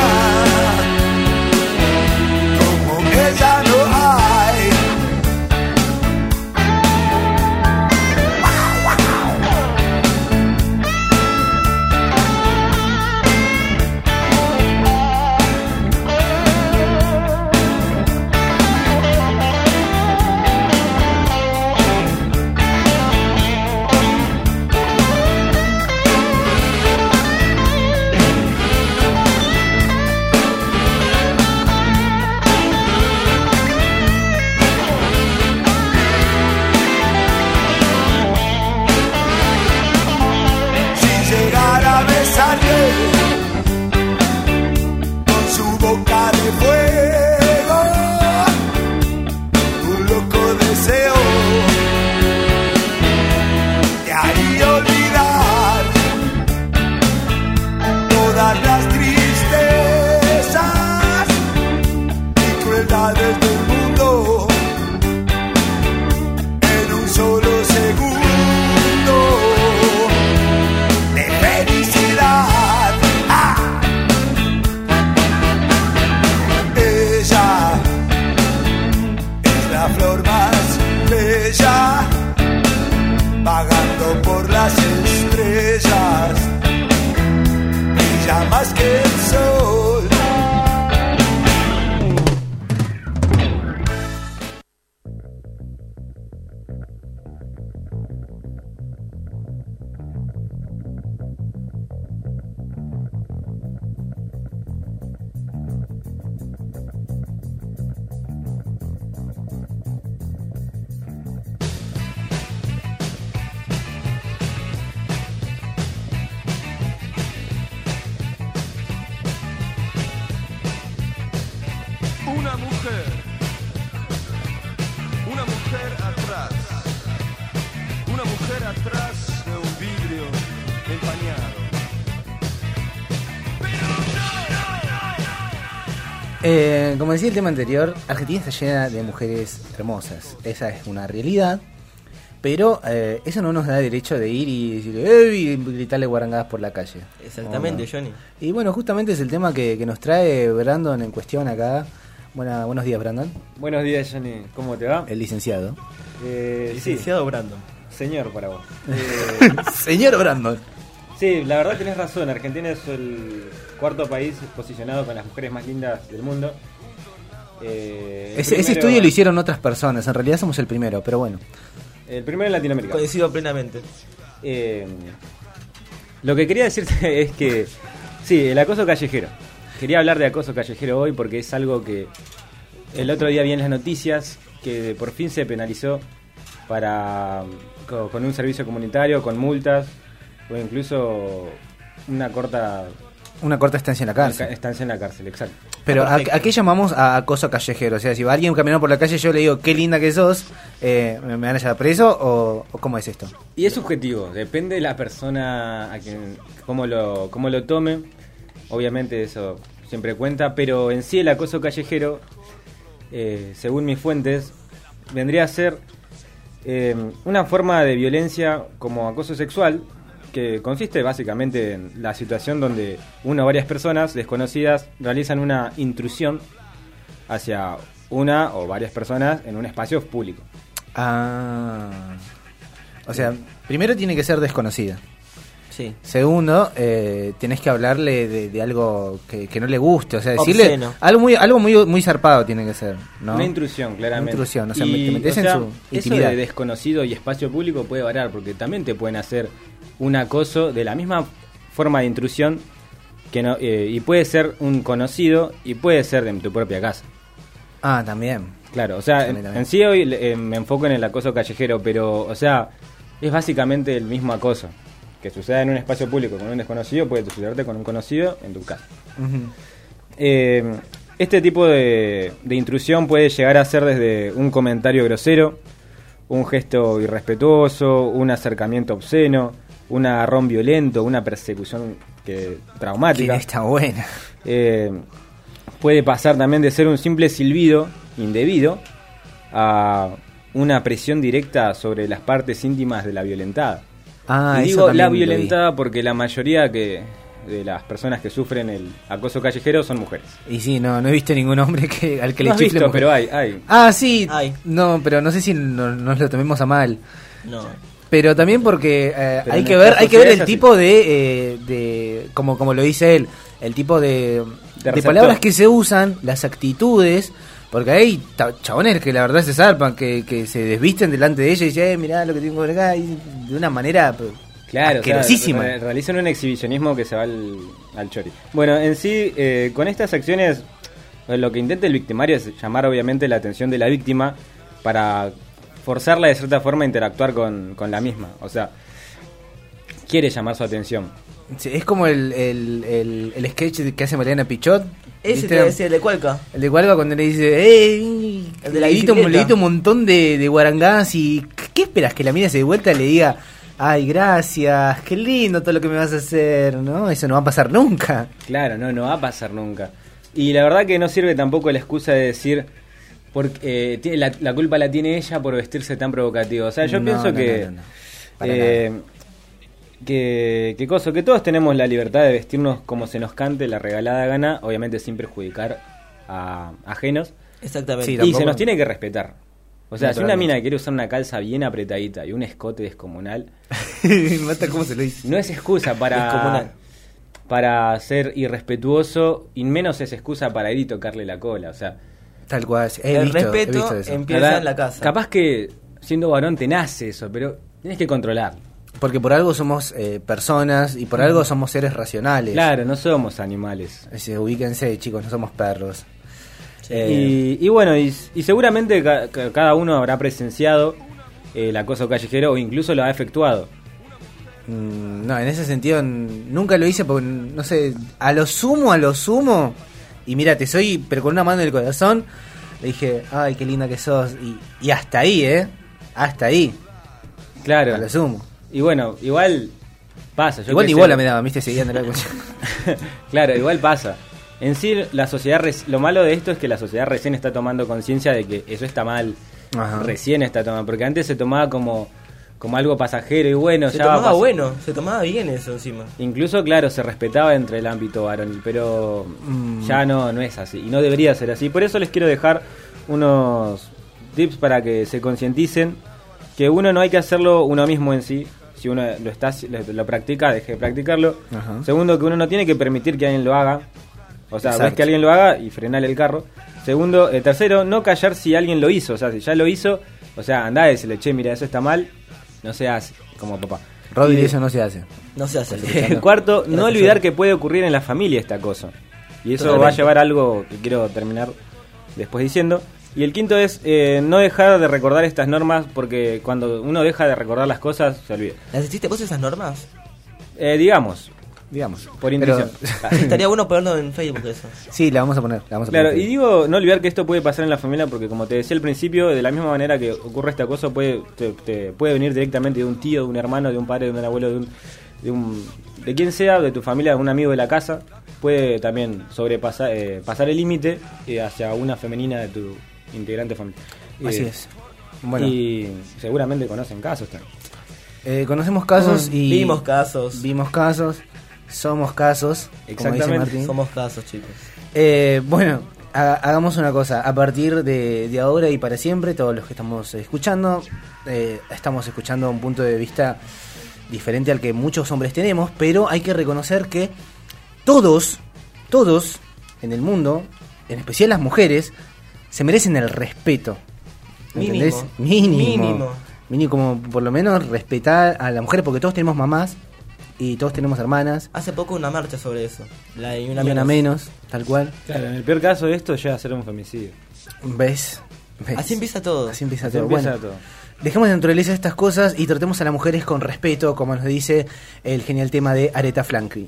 como ella no hay. Con su boca de fuego, un loco deseo te haría olvidar todas las tristezas y crueldades del mundo en un solo segundo. La flor más bella, vagando por las estrellas, brilla más que el sol. Una mujer atrás de un vidrio empañado. Como decía el tema anterior, Argentina está llena de mujeres hermosas. Esa es una realidad. Pero eso no nos da derecho de ir y decirle y gritarle guarangadas por la calle. Exactamente, Johnny. Y bueno, justamente es el tema que nos trae Brandon en cuestión acá. Buenos días, Brandon. Buenos días, Johnny. ¿Cómo te va? El licenciado. Licenciado sí. Brandon. Señor para vos. Señor Brandon. Sí, la verdad tenés razón. Argentina es el cuarto país posicionado con las mujeres más lindas del mundo. Ese estudio lo hicieron otras personas. En realidad somos el primero, pero bueno. El primero en Latinoamérica. Coincido plenamente. Lo que quería decirte es que sí, el acoso callejero. Quería hablar de acoso callejero hoy porque es algo que el otro día vi en las noticias que por fin se penalizó con un servicio comunitario, con multas o incluso una corta estancia en la cárcel. Estancia en la cárcel, exacto. Pero ¿a qué llamamos a acoso callejero? O sea, si va alguien caminando por la calle yo le digo qué linda que sos, ¿me van a llevar preso o cómo es esto? Y es subjetivo, depende de la persona a quien cómo lo tome. Obviamente eso siempre cuenta, pero en sí el acoso callejero, según mis fuentes, vendría a ser una forma de violencia como acoso sexual, que consiste básicamente en la situación donde una o varias personas desconocidas realizan una intrusión hacia una o varias personas en un espacio público. O sea, primero tiene que ser desconocida. Sí. Segundo, tenés que hablarle de algo que no le guste, o sea, decirle obsceno. algo muy zarpado tiene que ser, ¿no? Una intrusión, claramente. Una intrusión, o sea, te metés en su intimidad. Eso de desconocido y espacio público puede variar, porque también te pueden hacer un acoso de la misma forma de intrusión que y puede ser un conocido y puede ser de tu propia casa. También. Claro, o sea, en sí hoy me enfoco en el acoso callejero, pero, o sea, es básicamente el mismo acoso. Que suceda en un espacio público con un desconocido, puede sucederte con un conocido en tu casa. Este tipo de intrusión puede llegar a ser desde un comentario grosero, un gesto irrespetuoso, un acercamiento obsceno, un agarrón violento, una persecución traumática. Que está buena. Puede pasar también de ser un simple silbido indebido a una presión directa sobre las partes íntimas de la violentada. Y digo la violentada porque la mayoría de las personas que sufren el acoso callejero son mujeres. Y sí, no he visto ningún hombre al que le chifle visto, pero hay. Sí. Hay. No, pero no sé si nos lo tomemos a mal. No. Pero también porque hay que ver el tipo de como lo dice él, el tipo de palabras que se usan, las actitudes. Porque hay chabones que la verdad se zarpan, que se desvisten delante de ella y dicen, mirá lo que tengo por acá, y de una manera asquerosísima. Realizan un exhibicionismo que se va al chori. Bueno, en sí, con estas acciones, lo que intenta el victimario es llamar obviamente la atención de la víctima para forzarla de cierta forma a interactuar con la misma. O sea, quiere llamar su atención. Sí, es como el sketch que hace Mariana Pichot. Ese te decía, el de Cualca. El de Cualca cuando le dice, el de la le edito un montón de guarangás y ¿qué esperas? Que la mina se dé vuelta y le diga, ay, gracias, qué lindo todo lo que me vas a hacer, ¿no? Eso no va a pasar nunca. Claro, no va a pasar nunca. Y la verdad que no sirve tampoco la excusa de decir, porque la culpa la tiene ella por vestirse tan provocativo. O sea, yo pienso que todos tenemos la libertad de vestirnos como se nos cante la regalada gana, obviamente sin perjudicar a ajenos. Exactamente. Sí, y se nos tiene que respetar. O sea, si una mina quiere usar una calza bien apretadita y un escote descomunal, ¿cómo se lo dice? No es excusa para ser irrespetuoso, y menos es excusa para ir y tocarle la cola. O sea, tal cual. El respeto empieza en la casa. Capaz que siendo varón te nace eso, pero tienes que controlar. Porque por algo somos personas y por algo somos seres racionales. Claro, no somos animales. Ubíquense, chicos, no somos perros. Sí. Y bueno, y seguramente cada uno habrá presenciado el acoso callejero o incluso lo ha efectuado. No, en ese sentido nunca lo hice porque, no sé, a lo sumo, y mira, pero con una mano en el corazón, le dije, ay, qué linda que sos, y hasta ahí, hasta ahí. Claro. A lo sumo. Y bueno, igual pasa. Igual ni bola me daba, viste, seguían la cosa. Claro, igual pasa. En sí, la sociedad, lo malo de esto es que la sociedad recién está tomando conciencia de que eso está mal. Ajá. Recién está tomando, porque antes se tomaba como algo pasajero y bueno. Se tomaba bien eso encima. Incluso, claro, se respetaba entre el ámbito varonil, pero ya no es así. Y no debería ser así. Por eso les quiero dejar unos tips para que se concienticen que uno no hay que hacerlo uno mismo en sí. Si uno lo practica, deje de practicarlo. Ajá. Segundo, que uno no tiene que permitir que alguien lo haga. O sea, ves que alguien lo haga y frenale el carro. Segundo, tercero, no callar si alguien lo hizo. O sea, si ya lo hizo, o sea, andá y decirle, che, mira, eso está mal. No se hace, como papá. Rodri, eso no se hace. No se hace. Cuarto, no olvidar que puede ocurrir en la familia esta cosa. Y eso va a llevar a algo que quiero terminar después diciendo. Y el quinto es no dejar de recordar estas normas, porque cuando uno deja de recordar las cosas, se olvida. ¿Las hiciste vos esas normas? Digamos, por intuición. Estaría bueno ponerlo en Facebook eso. Sí, la vamos a poner. Claro, y digo, no olvidar que esto puede pasar en la familia, porque como te decía al principio, de la misma manera que ocurre este acoso, te puede venir directamente de un tío, de un hermano, de un padre, de un abuelo, de quien sea, de tu familia, de un amigo de la casa. Puede también pasar el límite hacia una femenina de tu integrante familiar. Así es. Bueno. Y seguramente conocen casos también. Conocemos casos y vimos casos. Somos casos. Exactamente. Somos casos, chicos. Bueno, hagamos una cosa. A partir de ahora y para siempre, todos los que estamos escuchando, estamos escuchando un punto de vista diferente al que muchos hombres tenemos, pero hay que reconocer que todos en el mundo, en especial las mujeres, se merecen el respeto. ¿Entendés? Mínimo, como por lo menos respetar a las mujeres, porque todos tenemos mamás y todos tenemos hermanas. Hace poco una marcha sobre eso. Una menos, tal cual. Claro, en el peor caso de esto llega a ser un femicidio. ¿Ves? Así empieza todo. Así empieza todo. Bueno, dejemos de naturaleza estas cosas y tratemos a las mujeres con respeto, como nos dice el genial tema de Aretha Franklin.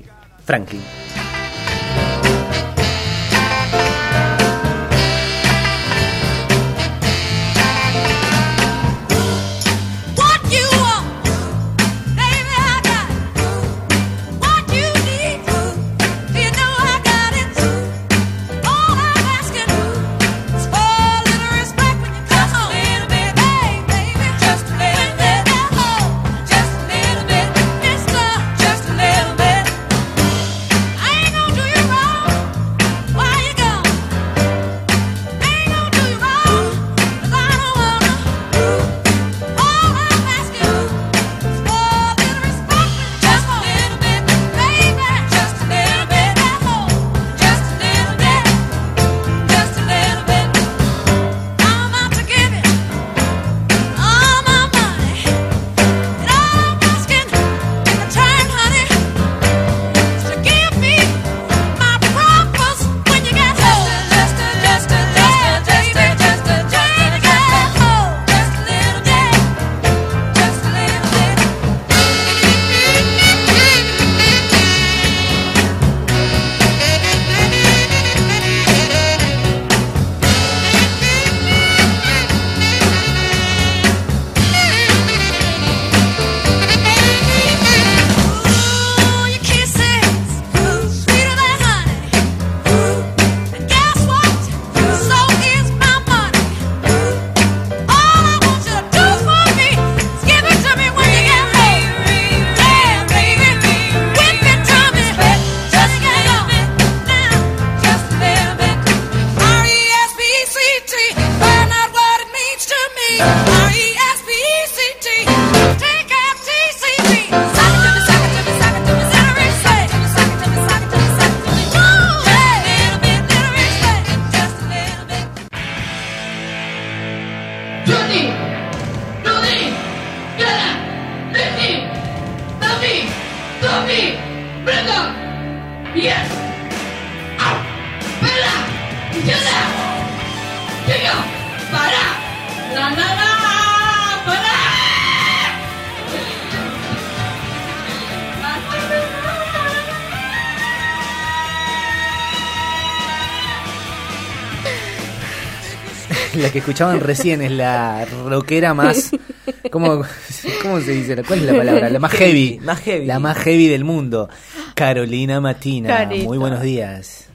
La que escuchaban recién es la rockera más... ¿Cómo se dice? ¿Cuál es la palabra? La más heavy. La más heavy del mundo. Carolina Matina. Carito. Muy buenos días.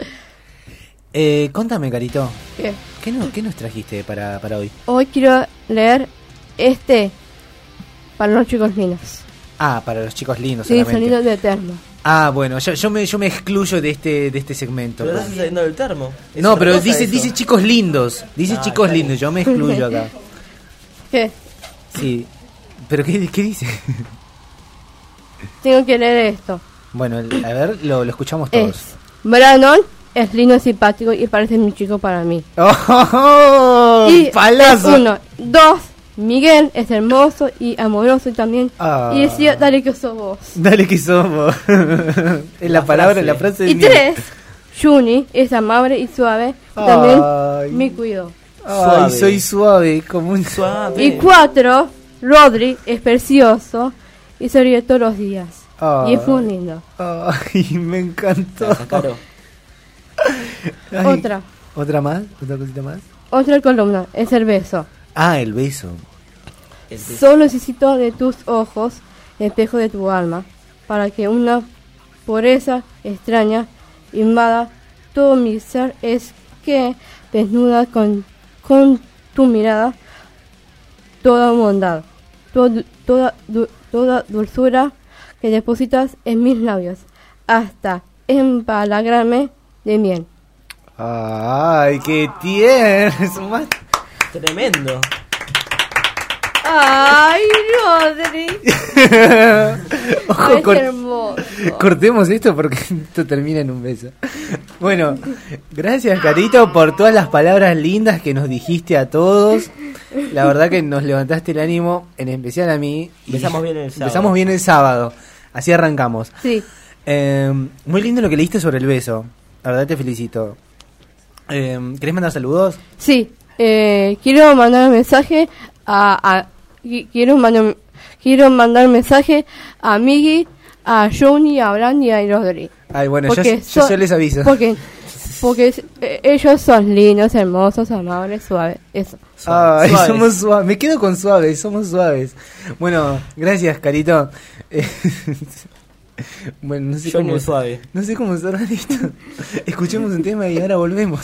Contame, Carito. ¿Qué? ¿Qué nos trajiste para hoy? Hoy quiero leer para los chicos lindos. Ah, para los chicos lindos Sí, solamente. sonido de Termo. Ah, bueno, yo me excluyo de este segmento. Pero estás saliendo del Termo. Es No, otra pero cosa dice eso. chicos lindos. Dice chicos lindos, yo me excluyo acá. ¿Qué? Sí. ¿Pero qué dice? Tengo que leer esto. Bueno, a ver, lo escuchamos todos. Brandon es lindo, simpático y parece un chico para mí. ¡Oh! Y ¡Palazo! 1, 2. Miguel es hermoso y amoroso también. Ah. Y decía, dale que sos vos. Dale que somos. Es la palabra, la frase de Y 3. Juni es amable y suave. También me cuido. Ay, soy suave, como un suave. Y 4. Rodri es precioso y se ríe todos los días. Y es muy lindo. Ay, me encantó. Ay, ¿Otra más? ¿Otra cosita más? Otra columna es el beso. Ah, el beso. Solo necesito de tus ojos, espejo de tu alma, para que una pureza extraña invada todo mi ser. Es que desnuda con tu mirada toda bondad, toda dulzura que depositas en mis labios, hasta empalagarme de miel. Ay, qué tierno. Tremendo. Ay, Rodri. Ojo, Es hermoso. Cortemos esto porque esto termina en un beso. Bueno, gracias, Carito, por todas las palabras lindas que nos dijiste a todos. La verdad que nos levantaste el ánimo, en especial a mí. Empezamos bien el sábado. Empezamos bien el sábado. Así arrancamos. Sí. Muy lindo lo que leíste sobre el beso. La verdad te felicito. ¿Querés mandar saludos? Sí. quiero mandar mensaje quiero mandar mensaje a Miggy, a Johnny, a Brandy y a Rodri. Ay, bueno, yo les aviso. Porque ellos son lindos, hermosos, amables, suaves. Eso. Ay, suaves. Somos suaves. Me quedo con suaves, somos suaves. Bueno, gracias, Carito. Bueno, no sé yo muy suave. No sé cómo cerrar esto. Escuchemos un tema y ahora volvemos.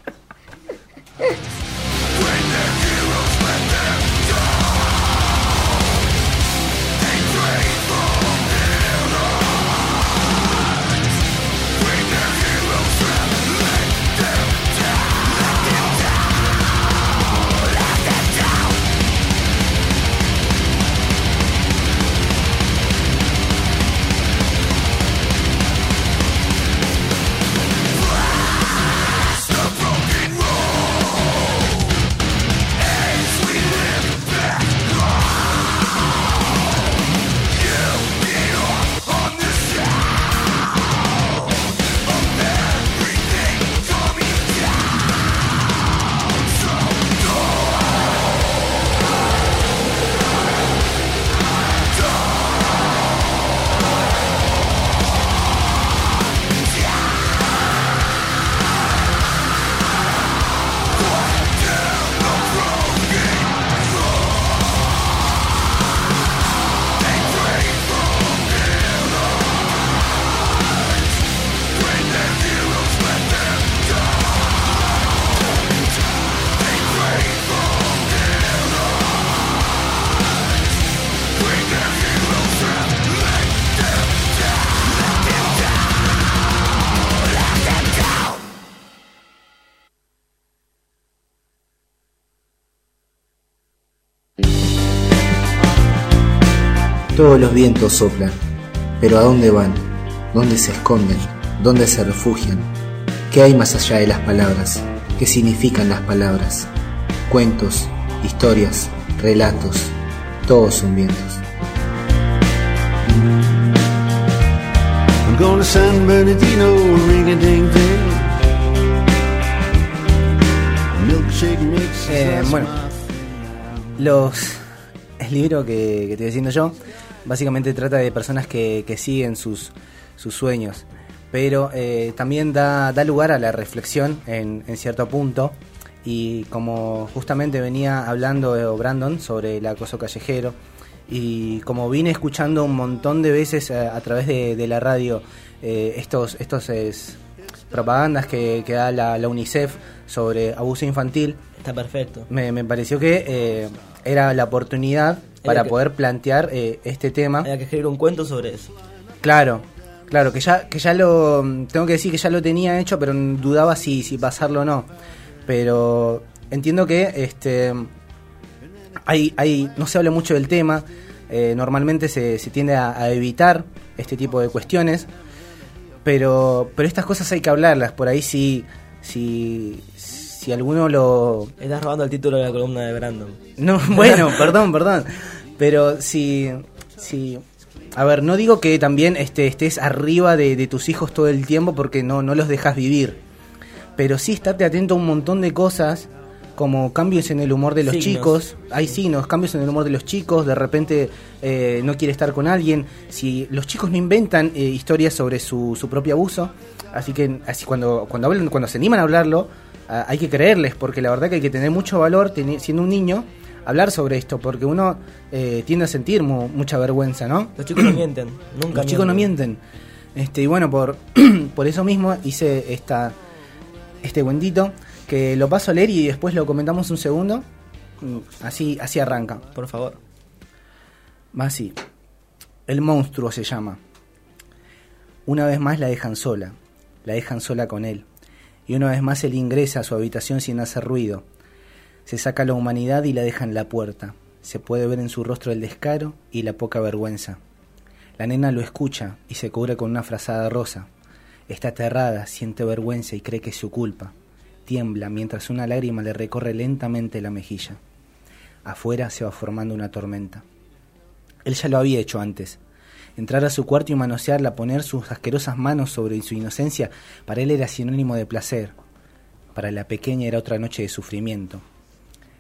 Todos los vientos soplan, pero ¿a dónde van? ¿Dónde se esconden? ¿Dónde se refugian? ¿Qué hay más allá de las palabras? ¿Qué significan las palabras? Cuentos, historias, relatos, todos son vientos. I'm gonna San Bernardino, ring-a-ding-ding. Milkshake mix. Bueno, el libro que te estoy diciendo yo básicamente trata de personas que siguen sus sueños, pero también da lugar a la reflexión en cierto punto. Y como justamente venía hablando Brandon sobre el acoso callejero, y como vine escuchando un montón de veces a través de la radio estos propagandas que da la UNICEF sobre abuso infantil, está perfecto. Me pareció que era la oportunidad para poder plantear este tema. Había que escribir un cuento sobre eso. Claro, que ya lo tengo que decir que ya lo tenía hecho, pero dudaba si pasarlo o no. Pero entiendo que hay no se habla mucho del tema. Normalmente se tiende a evitar este tipo de cuestiones, pero estas cosas hay que hablarlas. Por ahí si alguno lo... Estás robando el título de la columna de Brandon. No, bueno, perdón. Pero si a ver, no digo que también estés arriba de tus hijos todo el tiempo porque no los dejas vivir, pero sí estate atento a un montón de cosas, como cambios en el humor de los chicos. Hay signos, cambios en el humor de los chicos. De repente no quiere estar con alguien. Si los chicos no inventan historias sobre su propio abuso, así cuando hablan, cuando se animan a hablarlo, hay que creerles, porque la verdad que hay que tener mucho valor siendo un niño, hablar sobre esto, porque uno tiende a sentir mucha vergüenza, ¿no? Los chicos no mienten, nunca. Los chicos no mienten. Y bueno, por eso mismo hice este cuentito, que lo paso a leer y después lo comentamos un segundo. Así arranca. Por favor. Va así. El monstruo se llama. Una vez más la dejan sola con él. Y una vez más él ingresa a su habitación sin hacer ruido. Se saca la humanidad y la deja en la puerta. Se puede ver en su rostro el descaro y la poca vergüenza. La nena lo escucha y se cubre con una frazada rosa. Está aterrada, siente vergüenza y cree que es su culpa. Tiembla mientras una lágrima le recorre lentamente la mejilla. Afuera se va formando una tormenta. Él ya lo había hecho antes. Entrar a su cuarto y manosearla, poner sus asquerosas manos sobre su inocencia, para él era sinónimo de placer. Para la pequeña era otra noche de sufrimiento.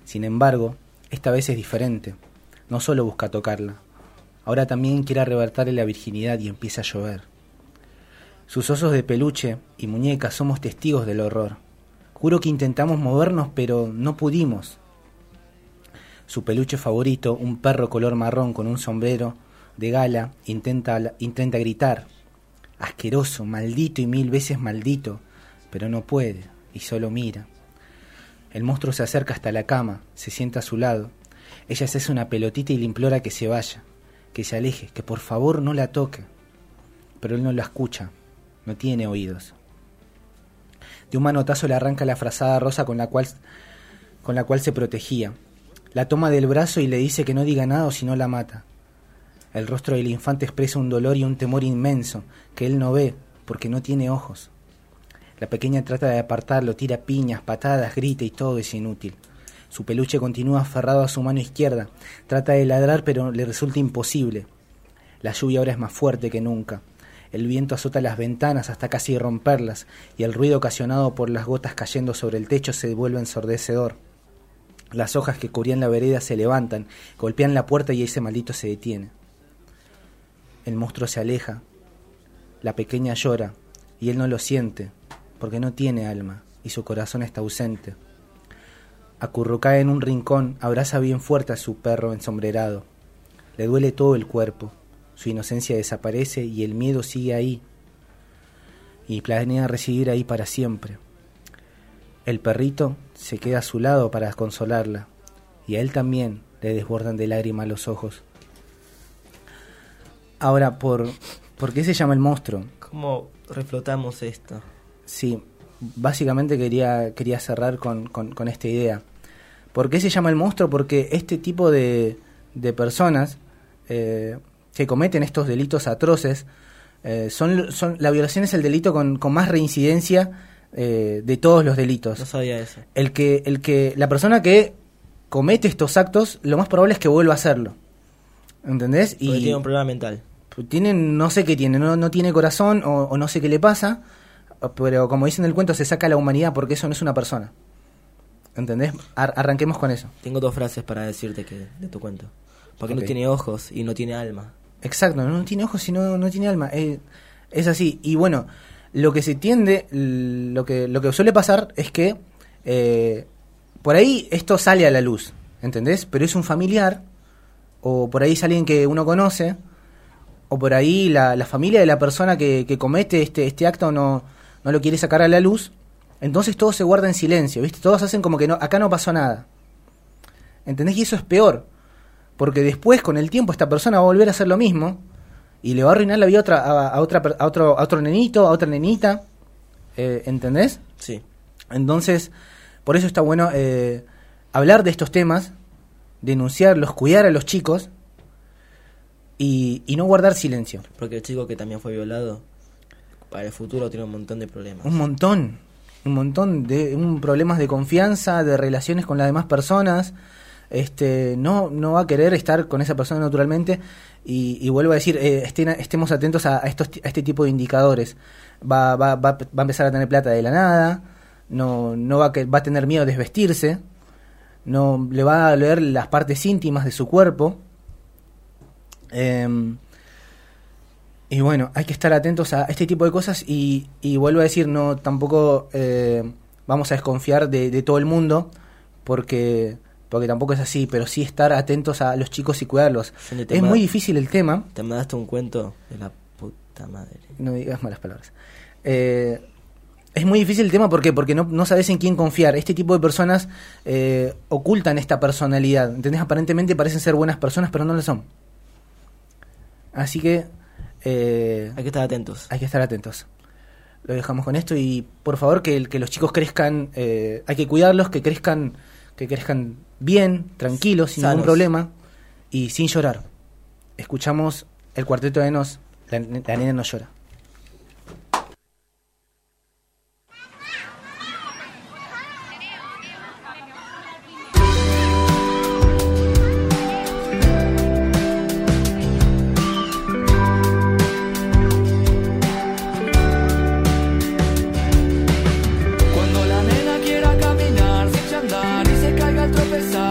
Sin embargo, esta vez es diferente. No solo busca tocarla, ahora también quiere arrebatarle la virginidad y empieza a llover. Sus osos de peluche y muñecas somos testigos del horror. Juro que intentamos movernos, pero no pudimos. Su peluche favorito, un perro color marrón con un sombrero de gala, intenta gritar. Asqueroso, maldito y 1000 veces maldito, pero no puede y solo mira. El monstruo se acerca hasta la cama, se sienta a su lado. Ella se hace una pelotita y le implora que se vaya, que se aleje, que por favor no la toque. Pero él no la escucha, no tiene oídos. De un manotazo le arranca la frazada rosa con la cual se protegía. La toma del brazo y le dice que no diga nada o si no la mata. El rostro del infante expresa un dolor y un temor inmenso que él no ve porque no tiene ojos. La pequeña trata de apartarlo, tira piñas, patadas, grita y todo es inútil. Su peluche continúa aferrado a su mano izquierda. Trata de ladrar pero le resulta imposible. La lluvia ahora es más fuerte que nunca. El viento azota las ventanas hasta casi romperlas y el ruido ocasionado por las gotas cayendo sobre el techo se vuelve ensordecedor. Las hojas que cubrían la vereda se levantan, golpean la puerta y ese maldito se detiene. El monstruo se aleja, la pequeña llora y él no lo siente porque no tiene alma y su corazón está ausente. Acurrucada en un rincón, abraza bien fuerte a su perro ensombrerado. Le duele todo el cuerpo, su inocencia desaparece y el miedo sigue ahí y planea residir ahí para siempre. El perrito se queda a su lado para consolarla y a él también le desbordan de lágrimas los ojos. Ahora, ¿por qué se llama el monstruo? ¿Cómo reflotamos esto? Sí, básicamente quería cerrar con esta idea. ¿Por qué se llama el monstruo? Porque este tipo de personas que cometen estos delitos atroces, la violación es el delito con más reincidencia de todos los delitos. No sabía eso. La persona que comete estos actos, lo más probable es que vuelva a hacerlo. ¿Entendés? Porque tiene un problema mental. No sé qué tiene, no tiene corazón o no sé qué le pasa, pero como dice en el cuento, se saca la humanidad porque eso no es una persona. ¿Entendés? Arranquemos con eso. Tengo 2 frases para decirte de tu cuento. Porque no tiene ojos y no tiene alma. Exacto, no tiene ojos y no tiene alma. Es así. Y bueno, lo que se tiende, lo que suele pasar es que por ahí esto sale a la luz, ¿entendés? Pero es un familiar, o por ahí es alguien que uno conoce, o por ahí la familia de la persona que comete este acto no lo quiere sacar a la luz. Entonces todo se guarda en silencio, ¿viste? Todos hacen como que acá no pasó nada. ¿Entendés? Y eso es peor, porque después con el tiempo esta persona va a volver a hacer lo mismo y le va a arruinar la vida a otro nenito, a otra nenita. ¿Entendés? Sí. Entonces, por eso está bueno hablar de estos temas, denunciarlos, cuidar a los chicos y no guardar silencio. Porque el chico que también fue violado, para el futuro tiene un montón de problemas. Un montón de problemas de confianza, de relaciones con las demás personas. No va a querer estar con esa persona naturalmente y vuelvo a decir, estemos atentos a este tipo de indicadores. Va a empezar a tener plata de la nada, no va a tener miedo de desvestirse, no le va a doler las partes íntimas de su cuerpo. Y bueno, hay que estar atentos a este tipo de cosas y vuelvo a decir, no tampoco vamos a desconfiar de todo el mundo porque tampoco es así, pero sí estar atentos a los chicos y cuidarlos. Es muy difícil el tema. Te mandaste un cuento de la puta madre. No digas malas palabras. Es muy difícil el tema porque no sabes en quién confiar. Este tipo de personas ocultan esta personalidad, ¿entendés? Aparentemente parecen ser buenas personas, pero no lo son. Así que hay que estar atentos. Hay que estar atentos. Lo dejamos con esto y por favor que los chicos crezcan, hay que cuidarlos, que crezcan bien, tranquilos, sin ningún problema y sin llorar. Escuchamos el Cuarteto de Nos, la nena no llora. Cuando la nena quiera caminar, se echa a andar y se caiga al tropezar.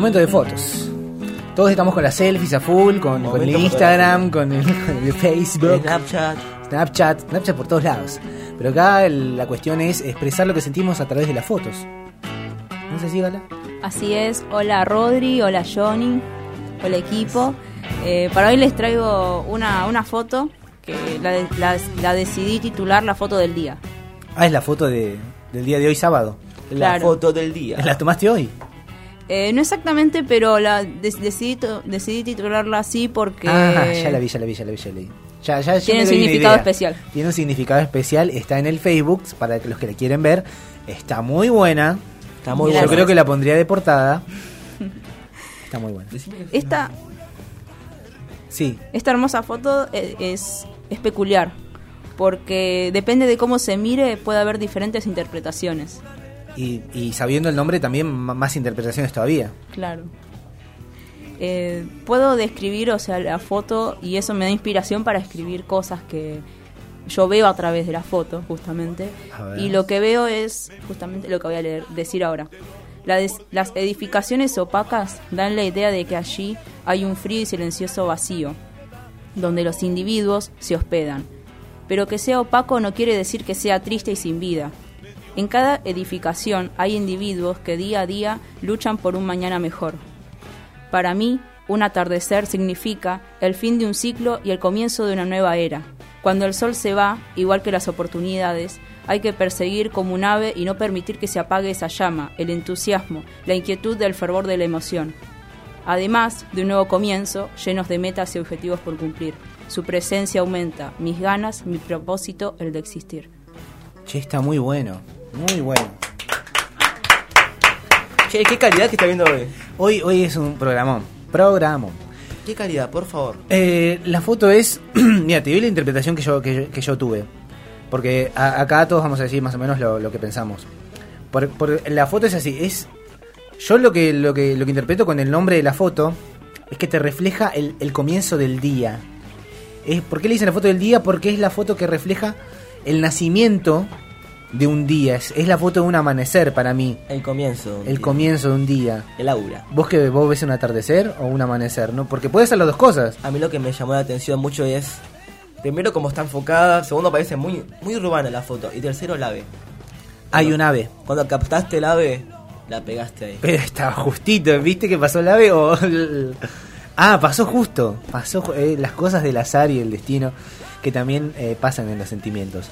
Momento de fotos. Todos estamos con las selfies a full, con el Instagram, con el Facebook, Snapchat por todos lados. Pero acá la cuestión es expresar lo que sentimos a través de las fotos. ¿No es así, Gala? Así es. Hola Rodri, hola Johnny, hola equipo. Para hoy les traigo una foto que la decidí titular la foto del día. Ah, es la foto del día de hoy, sábado. La foto del día. ¿La tomaste hoy? No exactamente, pero decidí titularla así porque... ya la vi. Tiene un significado especial. Tiene un significado especial, está en el Facebook, para los que la quieren ver. Está muy buena. Está muy buena. Yo creo que la pondría de portada. Está muy buena. Esta hermosa foto es peculiar, porque depende de cómo se mire, puede haber diferentes interpretaciones. Y sabiendo el nombre también más interpretaciones todavía. Claro. Puedo describir, la foto, y eso me da inspiración para escribir cosas que yo veo a través de la foto, justamente. Y lo que veo es justamente lo que voy a decir ahora. Las edificaciones opacas dan la idea de que allí hay un frío y silencioso vacío, donde los individuos se hospedan. Pero que sea opaco no quiere decir que sea triste y sin vida. En cada edificación hay individuos que día a día luchan por un mañana mejor. Para mí, un atardecer significa el fin de un ciclo y el comienzo de una nueva era. Cuando el sol se va, igual que las oportunidades, hay que perseguir como un ave y no permitir que se apague esa llama, el entusiasmo, la inquietud del fervor de la emoción. Además de un nuevo comienzo, llenos de metas y objetivos por cumplir. Su presencia aumenta, mis ganas, mi propósito, el de existir. Che, está muy bueno, muy bueno. Che, ¿qué calidad que está viendo hoy? Hoy es un programón. ¿Qué calidad, por favor? La foto es... Mira, te doy la interpretación que yo tuve. Porque acá todos vamos a decir más o menos lo que pensamos. Por la foto es así. Yo lo que interpreto con el nombre de la foto es que te refleja el comienzo del día. ¿Por qué le dicen la foto del día? Porque es la foto que refleja el nacimiento de un día. Es la foto de un amanecer para mí. El comienzo de un día. El aura. ¿Vos ves un atardecer o un amanecer? ¿No? Porque puede ser las dos cosas. A mí lo que me llamó la atención mucho es, primero, cómo está enfocada. Segundo, parece muy, muy urbana la foto. Y tercero, el ave. Hay un ave. Cuando captaste el ave, la pegaste ahí. Pero estaba justito. ¿Viste que pasó el ave? Pasó justo. Pasó las cosas del azar y el destino que también pasan en los sentimientos.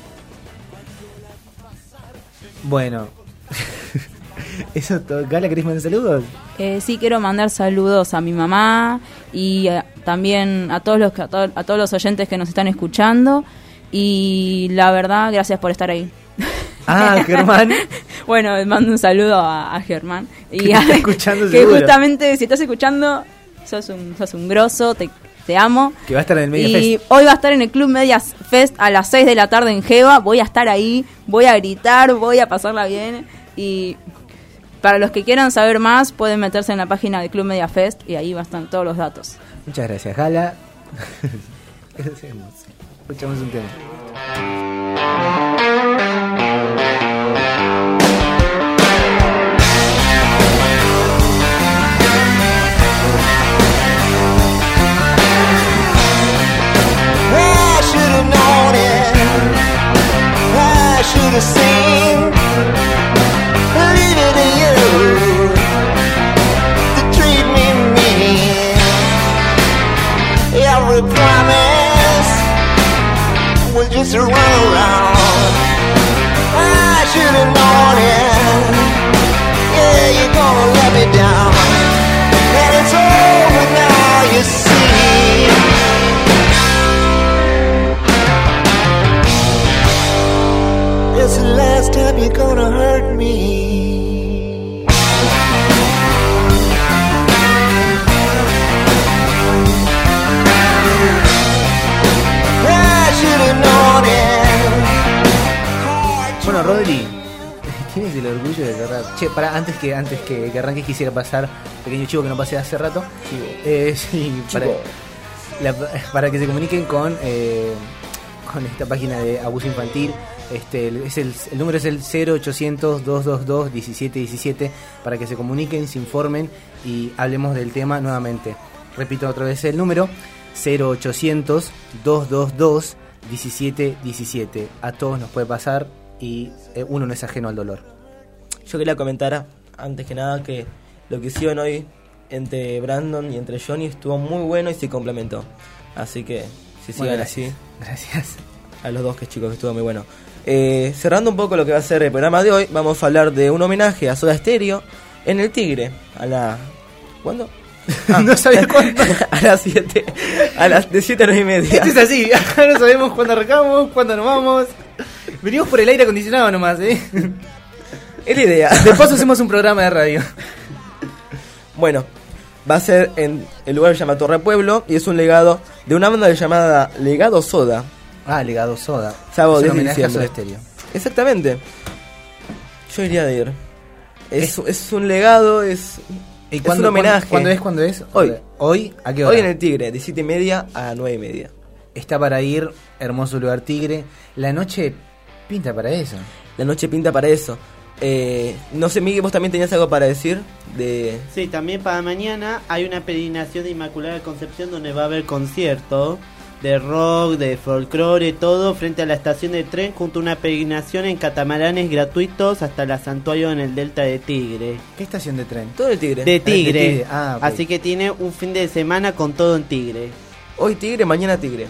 Bueno. Eso todo. ¿Gala, querés mandar saludos? Sí, quiero mandar saludos a mi mamá y también a todos los oyentes que nos están escuchando. Y la verdad, gracias por estar ahí. Germán. Bueno, mando un saludo a Germán. Y que está escuchando que seguro. Justamente, si estás escuchando, sos un grosso, te amo. Que va a estar en el Media y Fest. Hoy va a estar en el Club Media Fest a las 6 de la tarde en Geva. Voy a estar ahí, voy a gritar, voy a pasarla bien. Y para los que quieran saber más, pueden meterse en la página del Club Media Fest y ahí van a estar todos los datos. Muchas gracias, Gala. Escuchamos un tema. I should have known it. I should have seen. Leave it to you to treat me mean. Every promise was just a run around. I should have known it. Yeah, you're gonna let me down. And it's over now, you see. It's the last time you're gonna hurt me. I should have known it. Bueno, Rodri, tienes el orgullo de cerrar. Che, antes que arranques quisiera pasar pequeño chivo que no pasé hace rato. Sí, para que se comuniquen con esta página de abuso infantil El número es el 0800-222-1717 para que se comuniquen, se informen y hablemos del tema nuevamente. Repito otra vez el número, 0800-222-1717. A todos nos puede pasar y uno no es ajeno al dolor. Yo quería comentar, antes que nada, que lo que hicieron hoy entre Brandon y entre Johnny estuvo muy bueno y se complementó. Así que, si sigan así. Gracias. A los dos chicos, que estuvo muy bueno. Cerrando un poco lo que va a ser el programa de hoy, vamos a hablar de un homenaje a Soda Stereo en el Tigre. ¿Cuándo? No sabía cuándo. A las 7. De 7 a 9 y media. Esto es así. Acá no sabemos cuándo arrancamos, cuándo nos vamos. Venimos por el aire acondicionado nomás, Es la idea. De paso hacemos un programa de radio. Bueno, va a ser en el lugar que se llama Torre Pueblo y es un legado de una banda llamada Legado Soda. Legado Soda. Sábado 10 de diciembre. Soda Stereo. Exactamente. Yo iría de ir. Es un legado, es un homenaje. ¿Cuándo es? Hoy. ¿Hoy? ¿A qué hora? Hoy en el Tigre, de 7 y media a 9 y media. Está para ir, hermoso lugar Tigre. La noche pinta para eso. No sé, Miguel, vos también tenías algo para decir Sí, también para mañana hay una peregrinación de Inmaculada Concepción donde va a haber concierto de rock, de folclore, todo frente a la estación de tren, junto a una peregrinación en catamaranes gratuitos hasta el santuario en el delta de Tigre. ¿Qué estación de tren? Todo el Tigre. De Tigre. Okay. Así que tiene un fin de semana con todo en Tigre. Hoy Tigre, mañana Tigre.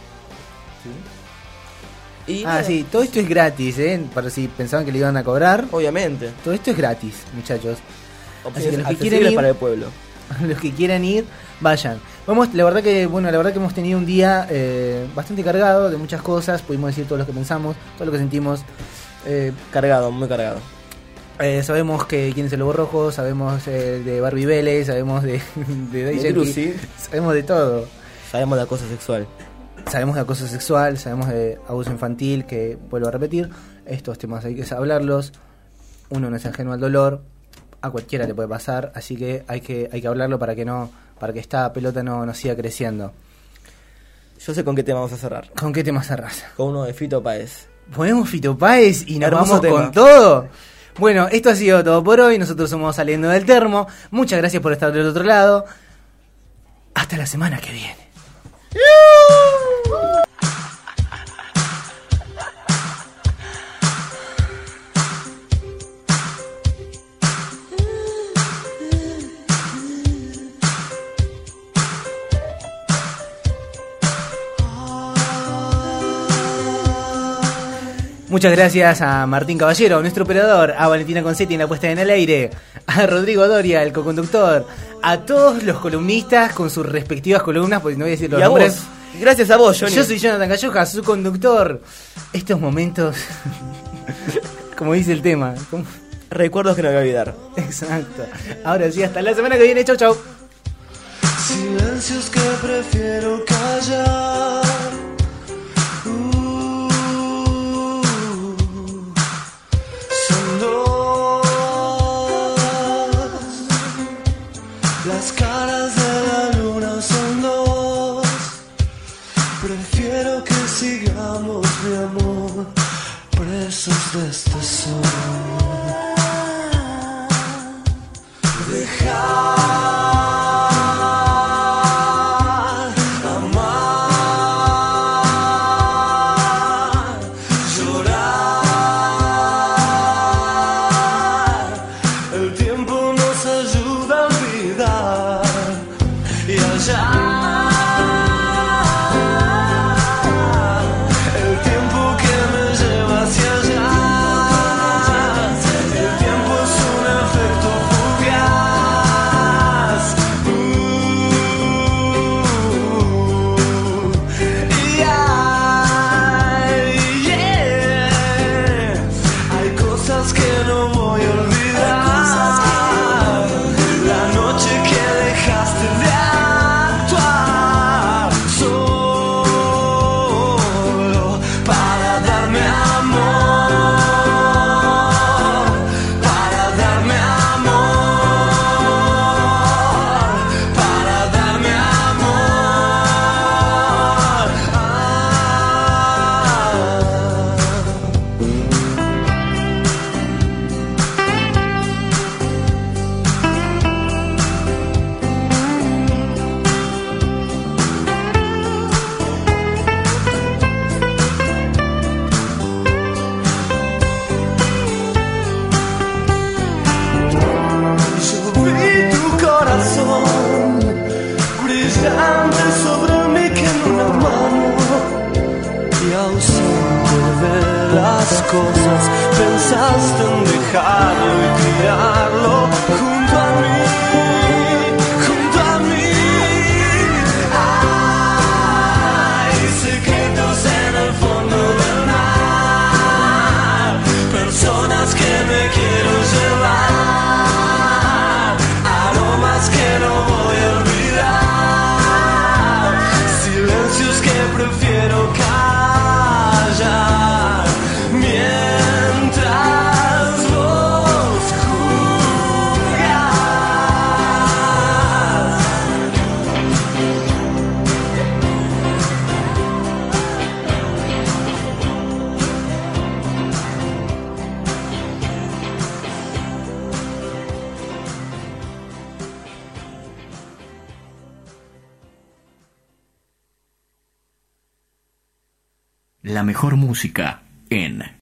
Sí. Sí, todo esto es gratis, para si pensaban que le iban a cobrar. Obviamente. Todo esto es gratis, muchachos. Así que los que quieren ir para el pueblo. Los que quieran ir, vayan. La verdad que hemos tenido un día bastante cargado de muchas cosas. Pudimos decir todo lo que pensamos, todo lo que sentimos. Cargado, muy cargado. Sabemos que quién es el Lobo Rojo, sabemos de Barbie Vélez, sabemos de Trucy, sabemos de todo. Sabemos de acoso sexual. Sabemos de acoso sexual, sabemos de abuso infantil, que vuelvo a repetir. Estos temas hay que hablarlos. Uno no es ajeno al dolor. A cualquiera le puede pasar, así que hay que hablarlo para que esta pelota no siga creciendo. Yo sé con qué tema vamos a cerrar. ¿Con qué tema cerrás? Con uno de Fito Páez. Ponemos Fito Páez y nos Hermoso vamos tema. con todo. Bueno, esto ha sido todo por hoy. Nosotros somos Saliendo del Termo. Muchas gracias por estar del otro lado. Hasta la semana que viene. Muchas gracias a Martín Caballero, nuestro operador, a Valentina Concetti en la puesta en el aire, a Rodrigo Doria, el coconductor, a todos los columnistas con sus respectivas columnas, porque no voy a decir los nombres. Vos. Gracias a vos, Johnny. Yo soy Jonathan Calloja, su conductor. Estos momentos, como dice el tema, recuerdos que no voy a olvidar. Exacto. Ahora sí, hasta la semana que viene. Chau, chau. Silencios que prefiero callar. Son dos las caras de la luna, son dos. Prefiero que sigamos, mi amor, presos de este sol. El tiempo que me lleva hacia allá. cosas, pensaste en dejarlo y tirarlo junto a mí, junto a mí. Hay secretos en el fondo del mar, personas que me quiero llevar, aromas que no voy a olvidar, silencios que prefiero callar mientras vos juzgas. La mejor música en